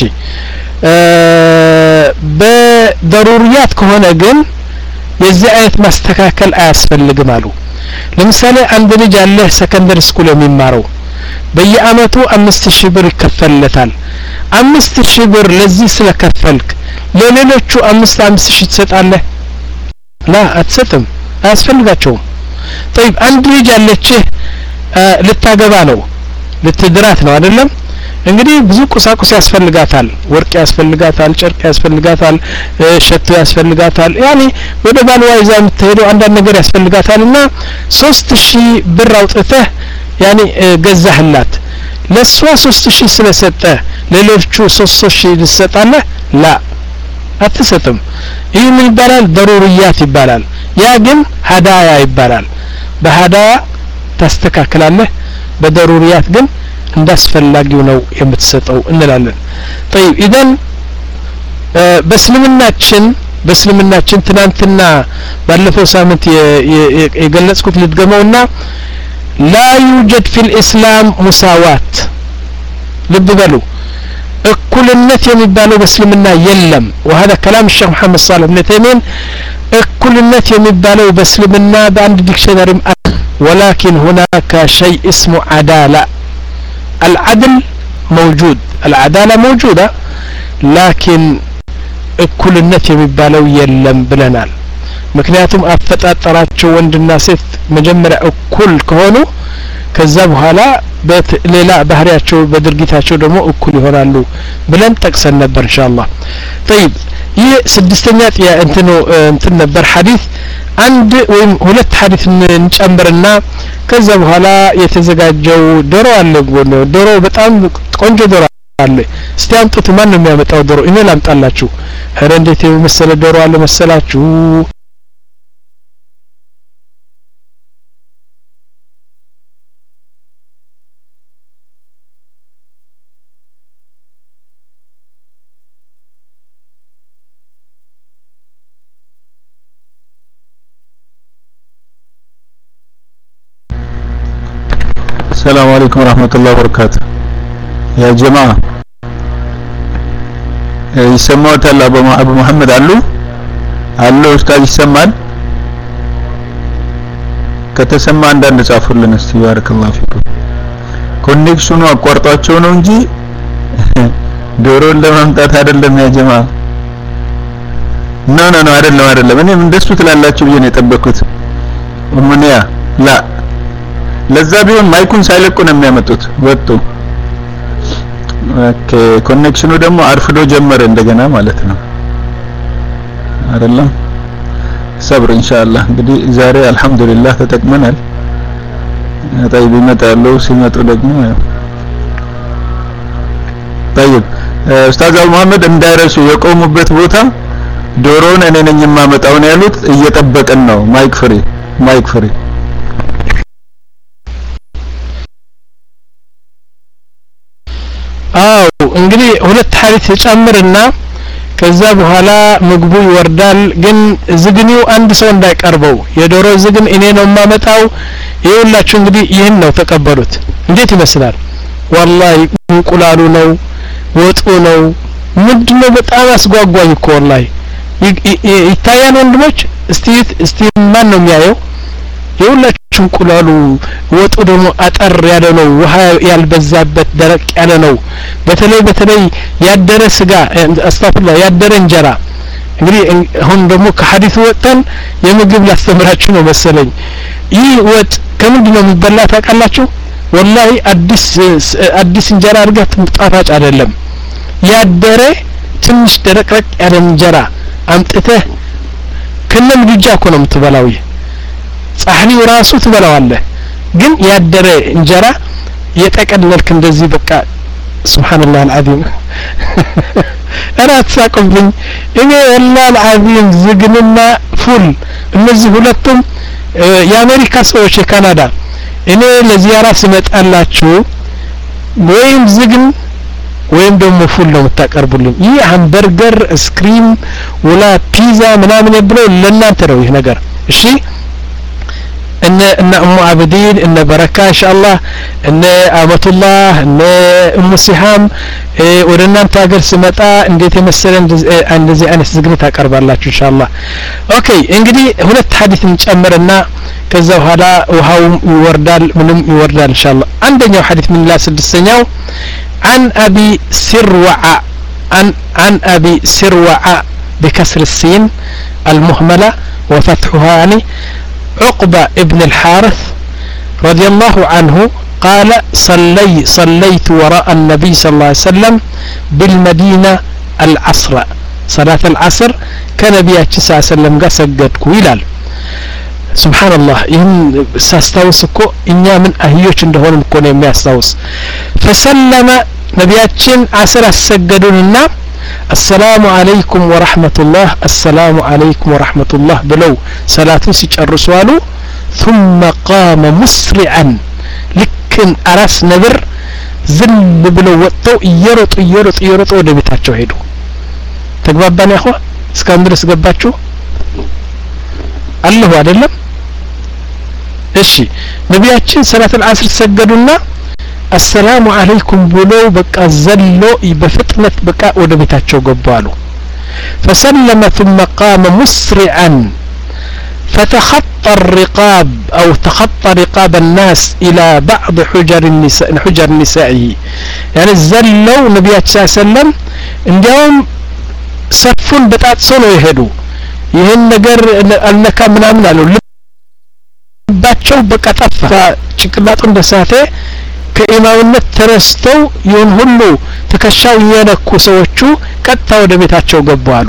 በضروريات ከሆነ ግን የዚህ አይነት ማስተካከል አያስፈልግም አሉ ለምሳሌ አንድ ልጅ አለ ሰከንደሪ ስኩል የሚማረው በየአመቱ አምስት ሺህ ብር ይከፈልለታል አምስት ሺህ ብር ለዚህ ስለከፈልክ ለሌሎቹ አምስት አምስት ሺህ ትሰጣለህ لا አትሰጥም አያስፈልጋቸውም طيب አንድ ልጅ አለችህ ልታገባ ነው ልትድራት ነው አይደለም እንግዲህ ብዙ ቁሳቁስ ያስፈልጋታል ወርቅ ያስፈልጋታል ጨርቅ ያስፈልጋታል ሸቶ ያስፈልጋታል ያኒ ወደ ባልዋ ይዛ የምትሄደው አንዳንድ ነገር ያስፈልጋታልና ሶስት ሺህ ብር አውጥተህ ያኒ ገዛህላት ለሷ ሶስት ሺህ ስለሰጠ ለሌሎቹ ሶስት ሺህ ልትሰጣለህ لا አትሰጥም ይህ ምን ይባላል ضروريات ይባላል ያ ግን ሀዳያ ይባላል በሀዳያ ታስተካክላለህ በضروريات ግን እንዳስፈላጊው ነው የምትሰጠው እንላለን طيب اذا በእስልምናችን በእስልምናችን ትናንትና ባለፈው ሳምንት የገለጽኩት ልትገመውና لا يوجد في الاسلام مساوات ልብ በሉ እኩልነት የሚባለው በእስልምና የለም وهذا كلام الشيخ محمد صالح بن تيمين እኩልነት የሚባለው በእስልምና በአንድ ዲክሽነሪ ولكن هناك شيء اسمه عدالة العدل موجود العدالة موجودة لكن እኩልነት የሚባለው የለም ብለናል ምክንያቱም አፈጣጣራቸው ወንድና ሴት መጀመሪያ እኩል ከሆኑ ከዛ በኋላ በሌላ ባህሪያቸው በድርጊታቸው ደግሞ እኩል ይሆናሉ ብለን ጠቅሰን ነበር ኢንሻአላህ طيب ይህ ስድስተኛ ጥያ እንትኑ እንትን ነበር ሐዲስ አንድ ወይም ሁለት ሐዲስ እንጨምርና ከዛ በኋላ የተዘጋጀው ዶሮ አለ ዶሮ በጣም ቆንጆ ዶሮ አለ እስቲ አምጡት ማን ነው የሚያመጣው ዶሮ እኔ ላምጣላችሁ ኧረ እንዴት የመሰለ ዶሮ አለ መሰላችሁ السلام عليكم ورحمة الله وبركاته يا جماعة يسموت أبو محمد علو علو أستاذ يسمال ከተሰማ አንዳንድ ጻፉልን እስቲ ባረከላሁ ፊኩም ኮኔክሽኑ አቋርጧቸው ነው እንጂ ዶሮን ለማምጣት አይደለም ያ ጀማ ኖ ኖ ኖ አይደለም አይደለም እኔም እንደሱ ትላላችሁ ብዬ ነው የጠበኩት ወመንያ ላ ለዛ ቢሆን ማይኩን ሳይለቁ ነው የሚያመጡት ወጡ ኦኬ ኮኔክሽኑ ደግሞ አርፍዶ ጀመረ እንደገና ማለት ነው አይደለም ሰብር ኢንሻአላህ እንግዲህ ዛሬ አልহামዱሊላህ ተጠቅመናል طيب ይመጣሉ ሲመጡ ደግሞ طيب ኡስታዝ አቡ መሐመድ እንዳይረሱ የቆሙበት ቦታ ዶሮን እኔ ነኝ የማመጣው ነው ያሉት እየጠበቀን ነው ማይክ ፍሪ ማይክ ፍሪ አዎ አው እንግዲህ ሁለት ሐዲስ ተጨምርና ከዛ በኋላ ምግቡ ይወርዳል ግን ዝግኒው አንድ ሰው እንዳይቀርበው የዶሮ ዝግን እኔ ነው ማመጣው ይኸውላችሁ እንግዲህ ይሄን ነው ተቀበሉት እንዴት ይመስላል والله እንቁላሉ ነው ወጡ ነው ምንድነው በጣም አስጓጓኝ እኮ والله ይታያል ወንድሞች እስቲ እስቲ ማን ነው የሚያየው ይኸውላችሁ እንቁላሉ ወጡ ደግሞ አጠር ያለ ነው ውሃ ያልበዛበት ደረቅ ያለ ነው በተለይ በተለይ ያደረ ስጋ አስተፍላ ያደረ እንጀራ እንግዲህ አሁን ደግሞ ከሐዲሱ ወጣን የምግብ ላስተምራችሁ ነው መሰለኝ ይህ ወጥ ከምንድነው የሚበላ ታውቃላችሁ والله አዲስ አዲስ እንጀራ አድርገህ ጣፋጭ አይደለም ያደረ ትንሽ ደረቅረቅ ያለ እንጀራ አምጥተህ ከነም ልጅ እኮ ነው የምትበላው ጻህኒው ራሱ ትበላዋለህ ግን ያደረ እንጀራ የጠቀለልክ እንደዚህ በቃ ሱብሃንአላህ አልዓዚም انا ተሳቀብኝ እኔ والله العظيم ዝግንና ፉል እነዚህ ሁለቱም የአሜሪካ ሰዎች የካናዳ እኔ ለዚያራ ስመጣላችሁ ወይም ዝግን ወይም ደግሞ ፉል ነው የምታቀርቡልኝ ይህ ሃምበርገር ስክሪም ወላ ፒዛ ምናምን ብለው ለእናንተ ነው ይሄ ነገር እሺ እነ እነ ኡሙ አብዲን እነ በረካ ኢንሻአላህ እነ አመቱላህ እነ ኡሙ ሲሃም ወደ እናንተ ሀገር ስመጣ እንዴት የመሰለ እንደዚህ አይነት ዝግን ታቀርባላችሁ ኢንሻአላህ ኦኬ እንግዲህ ሁለት ሐዲስ እንጨምርና ከዛ በኋላ ውሃው ይወርዳል ምንም ይወርዳል ኢንሻአላህ አንደኛው ሐዲስ ምን ላ ስድስተኛው عن أبي سروع عن عن أبي سروع بكسر السين المهملة وفتحها يعني عقبة ابن الحارث رضي الله عنه قال صلي صليت وراء النبي صلى الله عليه وسلم بالمدينة العصر صلاة العصر كان نبيه صلى الله عليه وسلم قال سجدك ويلال سبحان الله ይህን ሳስታውስ እኮ እኛ ምን አህዮች እንደሆነ እኮ ነው የሚያስታውስ فسلم ነቢያችን አስር አሰገዱንና السلام عليكم ورحمة الله السلام عليكم ورحمة الله ብለው ሰላቱን ሲጨርሱ አሉ ثم قام مسرعا ልክን አራስ ነብር ዝም ብለው ወጥተው እየሮጡ እየሮጡ እየሮጡ ወደ ቤታቸው ሄዱ ተግባባን ያኸው እስካሁን ድረስ ገባችሁ አለሁ አይደለም እሺ ነቢያችን ሰላት العصر ሰገዱና السلام عليكم ብለው በቃ ዘሎ በፍጥነት በቃ ወደ ቤታቸው ገቡ አሉ فسلم ثم قام مسرعا فتخطى الرقاب أو تخطى رقاب الناس إلى بعض حجر النساء حجر نسائه يعني زلوا نبيات صلى الله عليه وسلم እንዲያውም ሰፉን በጣጥሰው ነው የሄዱ ይሄን ነገር አልነካ ምናምን አለው ልባቸው በቃ ጠፋ ጭቅላጡ እንደሳተ ከኢማምነት ተረስተው ይሁን ሁሉ ተከሻው የነኩ ሰዎቹ ቀጥታ ወደ ቤታቸው ገቡ አሉ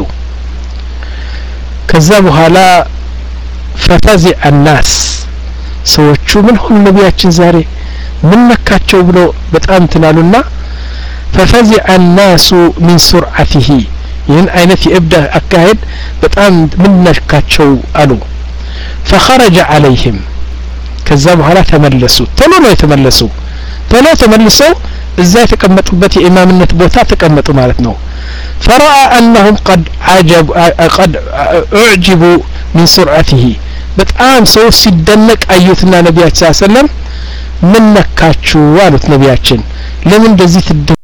ከዛ በኋላ ፈፈዚዕ الناس ሰዎቹ ምን ሆነ ነቢያችን ዛሬ ምን ነካቸው ብሎ በጣም ትናሉና ففزع الناس من سرعته ይህን አይነት የእብዳ አካሄድ በጣም ምን ነካቸው አሉ فخرج عليهم ከዛ በኋላ ተመለሱ ቶሎ ነው የተመለሱ ቶሎ ተመልሰው እዛ የተቀመጡበት የኢማምነት ቦታ ተቀመጡ ማለት ነው فرأى أنهم قد عجب قد أعجبوا من سرعته በጣም ሰው ሲደነቅ አዩትና ነቢያችን ሰለላሁ ዐለይሂ ወሰለም ምን ነካችሁ አሉት ነቢያችን ለምን እንደዚህ ትደነቅ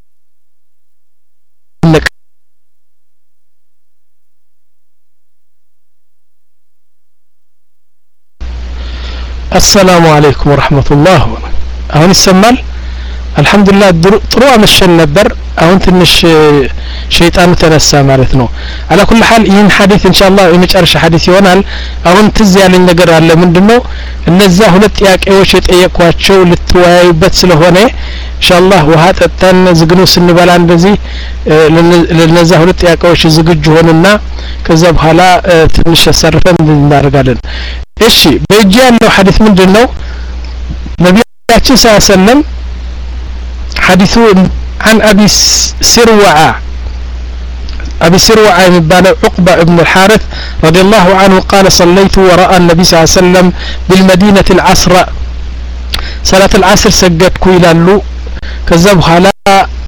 السلام عليكم ورحمة الله አሁን ይሰማል አልহামዱሊላህ ጥሩ አመሸን ነበር አሁን ትንሽ ሸይጣኑ ተነሳ ማለት ነው على كل حال ይህን ሐዲስ ኢንሻአላህ የመጨረሻ ሐዲስ ይሆናል አሁን ትዝ ያለኝ ነገር አለ ምንድነው እነዛ ሁለት ጥያቄዎች የጠየኳቸው ልትወያዩበት ስለሆነ ኢንሻአላህ ውሃ ጠጣን ዝግኑ ስንበላ እንደዚህ ለነዛ ሁለት ጥያቄዎች ዝግጁ ሆነና ከዛ በኋላ ትንሽ አሰርፈን እናደርጋለን እሺ በእጅ ያለው ሐዲስ ምንድነው ነብያችን ሰለላሁ ዐለይሂ ወሰለም حديث عن أبي سروعة أبي سروعة يباله عقبة ابن الحارث رضي الله عنه قال صليت وراء النبي صلى الله عليه وسلم بالمدينة العصر صلاة العصر سجدت كويلالو كذبها لا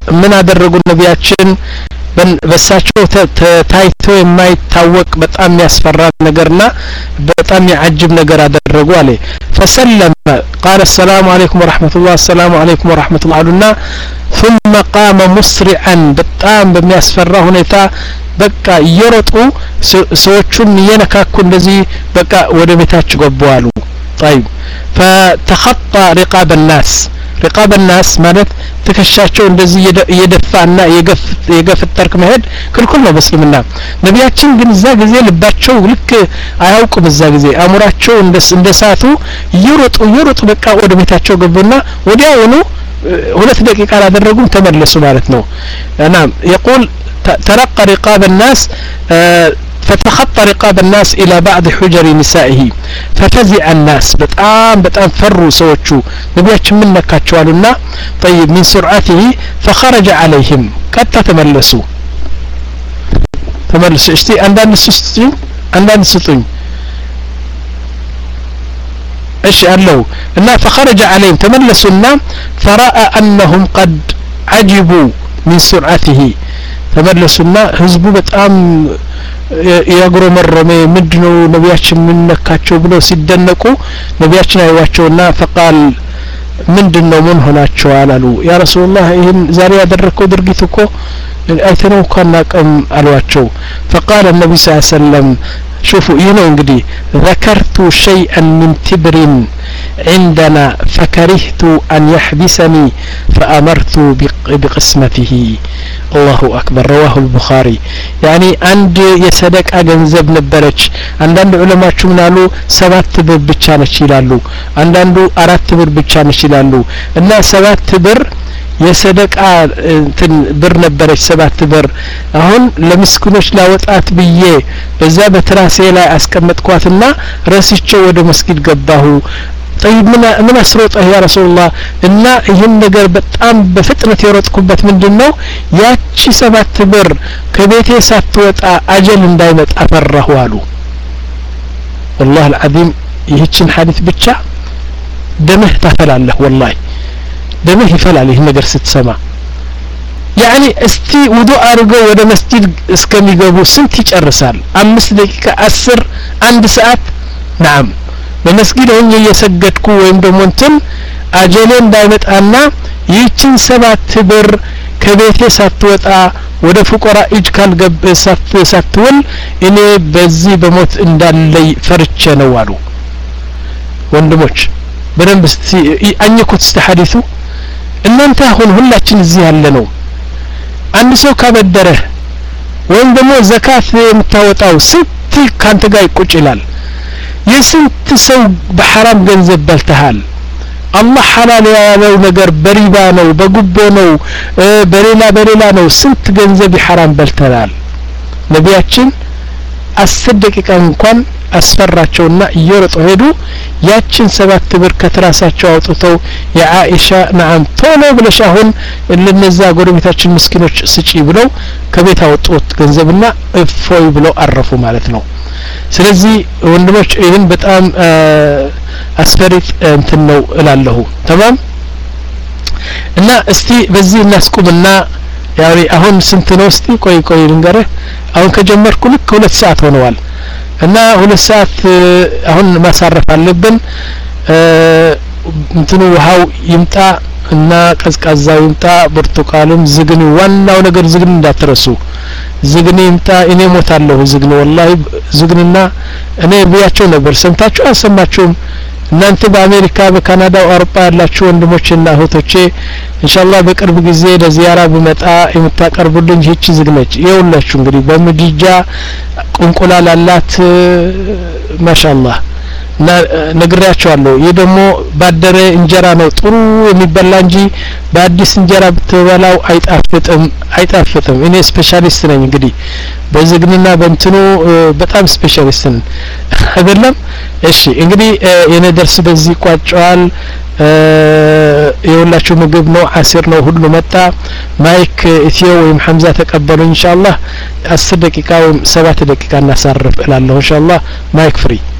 ምን አደረጉ ነቢያችን በሳቸው ታይቶ የማይታወቅ በጣም ያስፈራ ነገርና በጣም ያጅብ ነገር አደረጉ አለ فسلم قال السلام عليكم ورحمة الله السلام عليكم ورحمة الله علينا ثم قام مسرعا በጣም በሚያስፈራ ሁኔታ በቃ እየሮጡ ሰዎቹን እየነካኩ እንደዚህ በቃ ወደ ቤታቸው ገቡ አሉ طيب فتخطى رقاب الناس رقاب الناس ማለት ትከሻቸው እንደዚህ እየደፋና የገፍ የገፍተርክ መሄድ ክልክል ነው በእስልምና ነቢያችን ግን እዛ ጊዜ ልባቸው ልክ አያውቁም እዛ ጊዜ አሙራቸው እንደሳቱ እየሮጡ እየሮጡ በቃ ወደ ቤታቸው ገቡና ወዲያውኑ ሁለት ደቂቃ አላደረጉም ተመለሱ ማለት ነው እና يقول ترقى رقاب الناس فتخطى رقاب الناس إلى بعض حجر نسائه ففزع الناس بتام بتام فروا سوتشو نبياتش من نكاتشوالنا طيب من سرعته فخرج عليهم كتا تملسوا تملسوا اشتي عندنا السستين عندنا السستين ايش قالوا إنه فخرج عليهم تملسوا فرأى أنهم قد عجبوا من سرعته تملسوا هزبوا بتام ያግሮ መረመ ምንድነው ነቢያችን ምን ነካቸው ብለው ሲደነቁ ነቢያችን አይዋቸውና فقال ምንድነው ምን ሆናቸዋል አሉ ያ ረሱላህ ይሄን ዛሬ ያደረከው ድርጊት እኮ አይተነው ካናቀም አሏቸው فقال النبي صلى الله عليه وسلم شوفوا ينو انجدي ذكرت شيئا من تبر عندنا فكرهت أن يحبسني فأمرت بقسمته الله أكبر رواه البخاري يعني عند يسدك أجنزب نبرج عندنا علماء شو منالو سبات بر بتشانش يلالو عندنا أرات بر بتشانش يلالو الناس سبات بر የሰደቃ እንትን ብር ነበረች ሰባት ብር አሁን ለምስኪኖች ላወጣት ብዬ በዛ በትራሴ ላይ አስቀመጥኳትና ረስቼው ወደ መስጊድ ገባሁ طيب ምን ምን አስሮጠህ ያ ረሱላህ እና ይሄን ነገር በጣም በፍጥነት የሮጥኩበት ምንድነው ያቺ ሰባት ብር ከቤቴ ሳትወጣ አጀል እንዳይመጣ ፈራሁ አሉ والله العظيم ይህችን ሐዲስ ብቻ ደምህ ታፈላለህ والله ደምህ ይፈላል ይሄን ነገር ስትሰማ يعني እስቲ ውዱእ አድርገው ወደ መስጂድ እስከሚገቡ ስንት ይጨርሳል አምስት ደቂቃ አስር አንድ ሰዓት نعم በመስጊድ ሆኜ እየሰገድኩ ወይም ደግሞ እንትን አጀሌ እንዳይመጣና ይህችን ሰባት ብር ከቤቴ ሳትወጣ ወደ ፉቀራ እጅ ካልገብ ሳትውል እኔ በዚህ በሞት እንዳለይ ፈርቼ ነው አሉ ወንድሞች በደንብ እስቲ አኝኩት እስቲ ሐዲሱ እናንተ አሁን ሁላችን እዚህ ያለ ነው አንድ ሰው ካበደረህ ወይም ደግሞ ዘካት የምታወጣው ስንት ካንተ ጋር ይቁጭ ይላል የስንት ሰው በሐራም ገንዘብ በልተሃል አላህ ሐላል ያለው ነገር በሪባ ነው በጉቦ ነው በሌላ በሌላ ነው ስንት ገንዘብ ይሐራም በልተናል ነቢያችን አስር ደቂቃ እንኳን አስፈራቸውና እየሮጡ ሄዱ ያችን ሰባት ብር ከትራሳቸው አውጥተው የአኢሻ ነዓም ቶሎ ብለሽ አሁን ለነዛ ጎረቤታችን ምስኪኖች ስጪ ብለው ከቤት አወጡት ገንዘብና እፎይ ብለው አረፉ ማለት ነው ስለዚህ ወንድሞች ይሄን በጣም አስፈሪት እንትን ነው እላለሁ ተማም እና እስቲ በዚህ እናስቁምና ያው አሁን ስንት ነው እስቲ ቆይ ቆይ ልንገርህ አሁን ከጀመርኩ ልክ ሁለት ሰዓት ሆነዋል እና ሁለት ሰዓት አሁን ማሳረፍ አለብን እንትኑ ውሃው ይምጣ እና ቀዝቃዛው ይምጣ ብርቱካንም ዝግኒ ዋናው ነገር ዝግኒ እንዳትረሱ ዝግኒ ይምጣ እኔ ሞታለሁ ዝግኒ ወላሂ ዝግኒና እኔ ብያቸው ነበር ሰምታችሁ አሰማችሁም እናንተ በአሜሪካ በካናዳ አውሮፓ ያላችሁ ወንድሞችና እህቶቼ ኢንሻአላህ በቅርብ ጊዜ ለዚያራ ብመጣ የምታቀርቡልኝ ይህች ዝግነች ይኸውላችሁ እንግዲህ በምድጃ ቁንቁላል አላት ማሻአላህ እና ነግራቸዋለሁ ይሄ ደግሞ ባደረ እንጀራ ነው ጥሩ የሚበላ እንጂ በአዲስ እንጀራ ብትበላው አይጣፍጥም አይጣፍጥም እኔ ስፔሻሊስት ነኝ እንግዲህ በዝግንና በእንትኑ በጣም ስፔሻሊስት ነኝ አይደለም እሺ እንግዲህ የኔ ደርስ በዚህ ቋጫዋል የሁላችሁ ምግብ ነው አሲር ነው ሁሉ መጣ ማይክ ኢትዮ ወይም ሐምዛ ተቀበሉ ኢንሻአላህ አስር ደቂቃ ወይም ሰባት ደቂቃ እናሳርፍ እላለሁ ኢንሻአላህ ማይክ ፍሪ